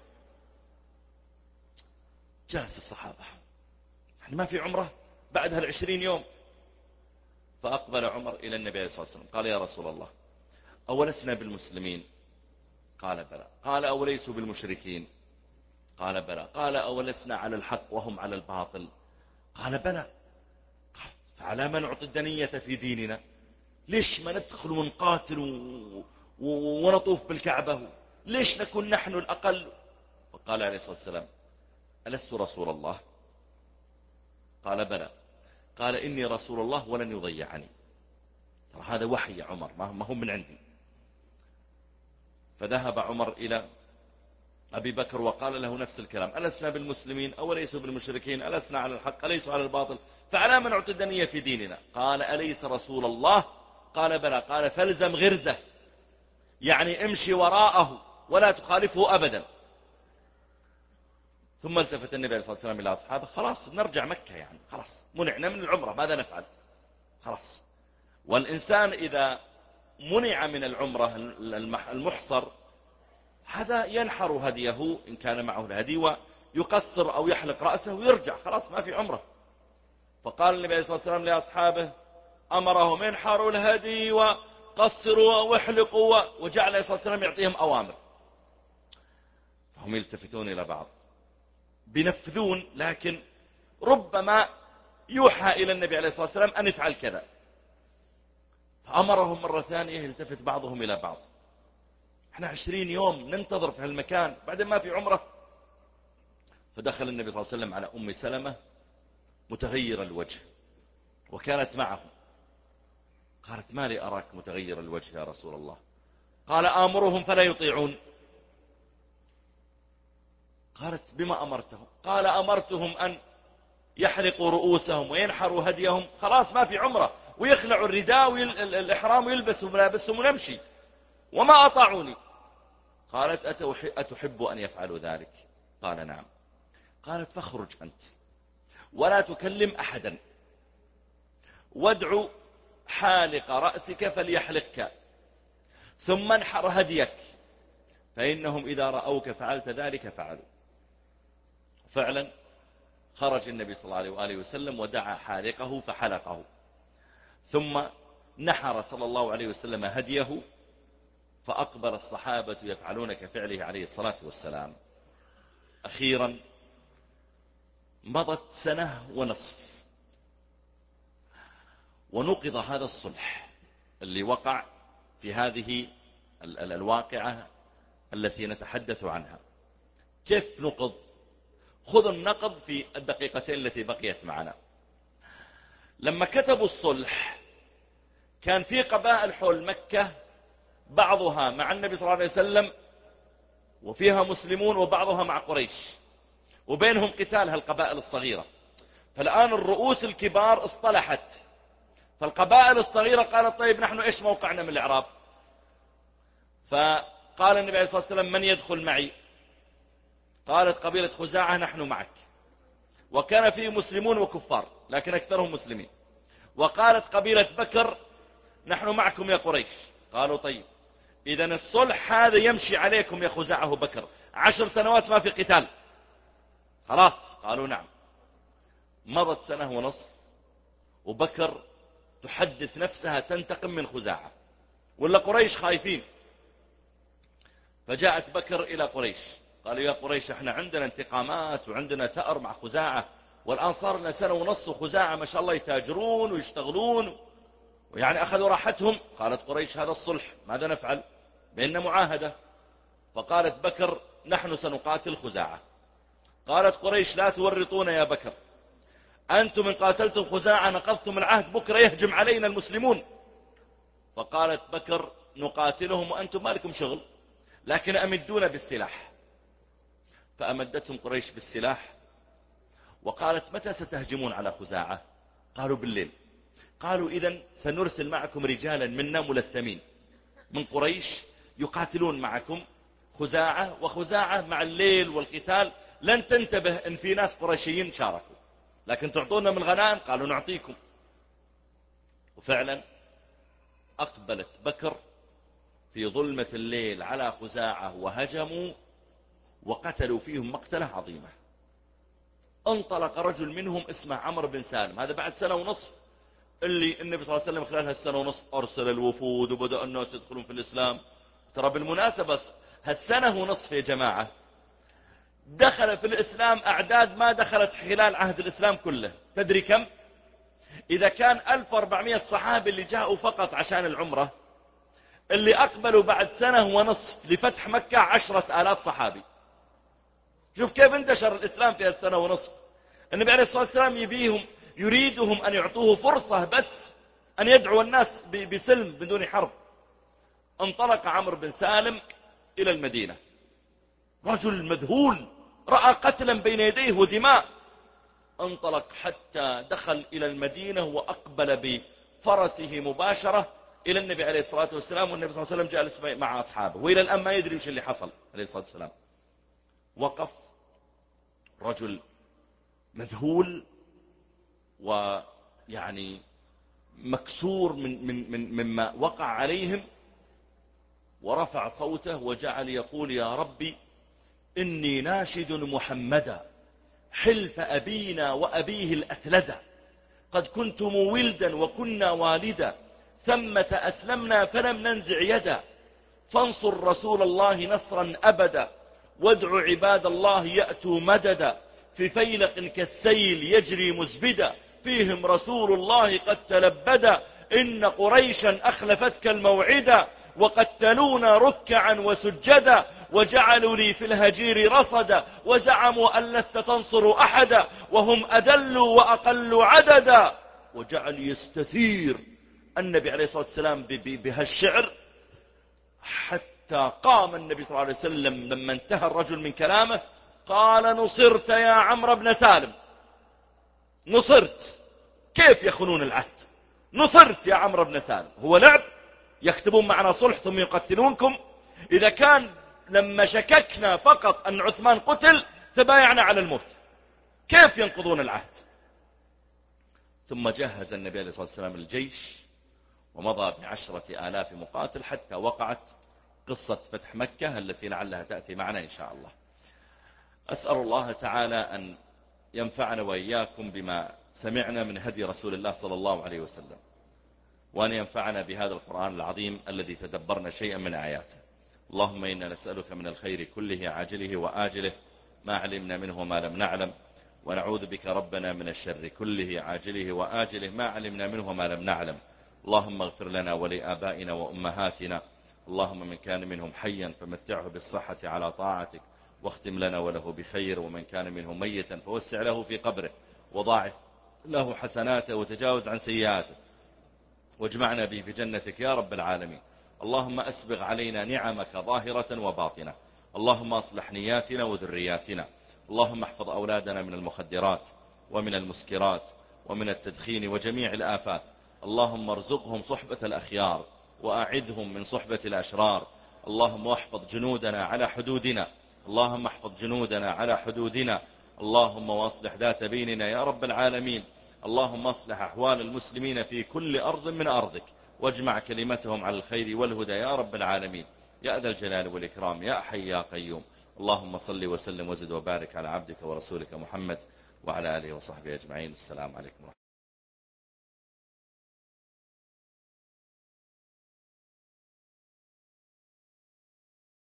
جلس الصحابة يعني ما في عمره بعد هالعشرين يوم. فأقبل عمر إلى النبي عليه الصلاة والسلام قال يا رسول الله أولسنا بالمسلمين؟ قال بلى. قال أوليسوا بالمشركين؟ قال بلى. قال أولسنا على الحق وهم على الباطل؟ قال بلى. قال فعلى ما نعطي الدنية في ديننا؟ ليش ما ندخل ونقاتل و... و... ونطوف بالكعبة؟ ليش نكون نحن الأقل؟ فقال عليه الصلاة والسلام ألست رسول الله؟ قال بلى. قال إني رسول الله ولن يضيعني. ترى هذا وحي يا عمر، ما هو من عندي. فذهب عمر إلى أبي بكر وقال له نفس الكلام، ألسنا بالمسلمين أو ليسوا بالمشركين؟ ألسنا على الحق أليسوا على الباطل؟ فعلى من نعطي الدنية في ديننا؟ قال أليس رسول الله؟ قال بلى. قال فالزم غرزه، يعني امشي وراءه ولا تخالفه أبدا. ثم التفت النبي عليه الصلاة والسلام إلى أصحابه، خلاص نرجع مكة، يعني خلاص منعنا من العمرة، ماذا نفعل؟ خلاص. والإنسان إذا منع من العمرة المحصر هذا ينحر هديه إن كان معه الهدي ويقصر أو يحلق رأسه ويرجع، خلاص ما في عمرة. فقال النبي عليه الصلاة والسلام لأصحابه، أمرهم انحروا الهدي وقصروا واحلقوا، وجعل عليه الصلاة والسلام يعطيهم أوامر. فهم يلتفتون إلى بعض بينفذون، لكن ربما يوحى إلى النبي عليه الصلاة والسلام أن يفعل كذا. فأمرهم مرة ثانية يلتفت بعضهم إلى بعض، احنا عشرين يوم ننتظر في هالمكان بعدين ما في عمرة. فدخل النبي صلى الله عليه وسلم على أم سلمة متغير الوجه وكانت معه. قالت ما لي أراك متغير الوجه يا رسول الله؟ قال آمرهم فلا يطيعون. قالت بما أمرتهم؟ قال أمرتهم أن يحلقوا رؤوسهم وينحروا هديهم، خلاص ما في عمرة، ويخلعوا الرداء والإحرام ويلبسوا ملابسهم ونمشي، وما أطاعوني. قالت أتحب أن يفعلوا ذلك؟ قال نعم. قالت فاخرج أنت ولا تكلم أحدا، وادعو حالق رأسك فليحلقك، ثم انحر هديك، فإنهم إذا رأوك فعلت ذلك فعلوا. فعلا خرج النبي صلى الله عليه وآله وسلم ودعا حالقه فحلقه، ثم نحر صلى الله عليه وسلم هديه، فأقبل الصحابة يفعلون كفعله عليه الصلاة والسلام. أخيرا مضت سنة ونصف ونقض هذا الصلح اللي وقع في هذه الواقعة التي نتحدث عنها. كيف نقض؟ خذوا النقض في الدقيقتين التي بقيت معنا. لما كتبوا الصلح كان في قبائل حول مكة، بعضها مع النبي صلى الله عليه وسلم وفيها مسلمون، وبعضها مع قريش، وبينهم قتال هالقبائل الصغيرة. فالآن الرؤوس الكبار اصطلحت، فالقبائل الصغيرة قالت طيب نحن ايش موقعنا من الإعراب؟ فقال النبي عليه الصلاة والسلام من يدخل معي؟ قالت قبيلة خزاعة نحن معك. وكان فيه مسلمون وكفار لكن أكثرهم مسلمين. وقالت قبيلة بكر نحن معكم يا قريش. قالوا طيب إذن الصلح هذا يمشي عليكم يا خزاعة وبكر، عشر سنوات ما في قتال خلاص. قالوا نعم. مضت سنة ونصف وبكر تحدث نفسها تنتقم من خزاعة، ولا قريش خايفين. فجاءت بكر إلى قريش قالوا يا قريش احنا عندنا انتقامات وعندنا ثأر مع خزاعة، والآن صار لنا سنة ونص وخزاعة ما شاء الله يتاجرون ويشتغلون ويعني أخذوا راحتهم. قالت قريش هذا الصلح ماذا نفعل؟ بيننا معاهدة. فقالت بكر نحن سنقاتل خزاعة. قالت قريش لا تورطون يا بكر، أنتم من قاتلتم خزاعة نقضتم العهد، بكرة يهجم علينا المسلمون. فقالت بكر نقاتلهم وأنتم ما لكم شغل، لكن أمدونا بالسلاح. فأمدتهم قريش بالسلاح. وقالت متى ستهجمون على خزاعة؟ قالوا بالليل. قالوا إذن سنرسل معكم رجالا منا ملثمين من قريش يقاتلون معكم خزاعة، وخزاعة مع الليل والقتال لن تنتبه ان في ناس قريشيين شاركوا، لكن تعطونا من الغنائم. قالوا نعطيكم. وفعلا أقبلت بكر في ظلمة الليل على خزاعة وهجموا وقتلوا فيهم مقتلة عظيمة. انطلق رجل منهم اسمه عمرو بن سالم، هذا بعد سنة ونصف اللي النبي صلى الله عليه وسلم خلال هالسنة ونصف أرسل الوفود وبدأ الناس يدخلون في الإسلام. ترى بالمناسبة هالسنة ونصف يا جماعة دخل في الإسلام أعداد ما دخلت خلال عهد الإسلام كله. تدري كم؟ إذا كان ألف وأربعمائة صحابي اللي جاءوا فقط عشان العمرة، اللي أقبلوا بعد سنة ونصف لفتح مكة عشرة آلاف صحابي. شوف كيف انتشر الإسلام في هالسنة ونصف. النبي عليه الصلاة والسلام يبيهم يريدهم أن يعطوه فرصة بس أن يدعو الناس بسلم بدون حرب. انطلق عمرو بن سالم إلى المدينة، رجل مذهول رأى قتلا بين يديه ودماء. انطلق حتى دخل إلى المدينة وأقبل بفرسه مباشرة إلى النبي عليه الصلاة والسلام، والنبي صلى الله عليه وسلم جالس مع أصحابه، وإلى الآن ما يدري وش اللي حصل عليه الصلاة والسلام. وقف رجل مذهول ويعني مكسور من من من مما وقع عليهم، ورفع صوته وجعل يقول يا ربي إني ناشد محمدا حلف أبينا وأبيه الأتلدا، قد كنتم ولدا وكنا والدا، ثمة أسلمنا فلم ننزع يدا، فانصر رسول الله نصرا أبدا، وادع عباد الله يأتوا مددا، في فيلق كالسيل يجري مزبدا، فيهم رسول الله قد تلبدا، إن قريشا أخلفتك الموعدا، وقتلونا ركعا وسجدا، وجعلوا لي في الهجير رصدا، وزعموا أن لست تنصر أحدا، وهم أدلوا وأقلوا عددا. وجعل يستثير النبي عليه الصلاة والسلام بهالشعر حتى قام النبي صلى الله عليه وسلم لما انتهى الرجل من كلامه قال نصرت يا عمرو بن سالم. نصرت؟ كيف يخونون العهد؟ نصرت يا عمرو بن سالم. هو لعب يكتبون معنا صلح ثم يقتلونكم؟ إذا كان لما شككنا فقط أن عثمان قتل تبايعنا على الموت، كيف ينقضون العهد؟ ثم جهز النبي عليه الصلاة والسلام الجيش ومضى بعشرة آلاف مقاتل حتى وقعت قصة فتح مكة التي لعلها تأتي معنا إن شاء الله. أسأل الله تعالى أن ينفعنا وإياكم بما سمعنا من هدي رسول الله صلى الله عليه وسلم، وأن ينفعنا بهذا القرآن العظيم الذي تدبرنا شيئا من آياته. اللهم إنا نسألك من الخير كله عاجله وآجله ما علمنا منه وما لم نعلم، ونعوذ بك ربنا من الشر كله عاجله وآجله ما علمنا منه وما لم نعلم. اللهم اغفر لنا ولآبائنا وأمهاتنا، اللهم من كان منهم حيا فمتعه بالصحة على طاعتك واختم لنا وله بخير، ومن كان منهم ميتا فوسع له في قبره وضاعف له حسناته وتجاوز عن سيئاته، واجمعنا به في جنتك يا رب العالمين. اللهم أسبغ علينا نعمك ظاهرة وباطنة، اللهم أصلح نياتنا وذرياتنا، اللهم احفظ أولادنا من المخدرات ومن المسكرات ومن التدخين وجميع الآفات، اللهم ارزقهم صحبة الأخيار وأعذهم من صحبة الأشرار، اللهم احفظ جنودنا على حدودنا، اللهم احفظ جنودنا على حدودنا، اللهم واصلح ذات بيننا يا رب العالمين. اللهم اصلح أحوال المسلمين في كل أرض من أرضك، واجمع كلمتهم على الخير والهدى يا رب العالمين، يا ذا الجلال والإكرام يا حي يا قيوم. اللهم صل وسلم وزد وبارك على عبدك ورسولك محمد وعلى آله وصحبه أجمعين. السلام عليكم ورحمة الله.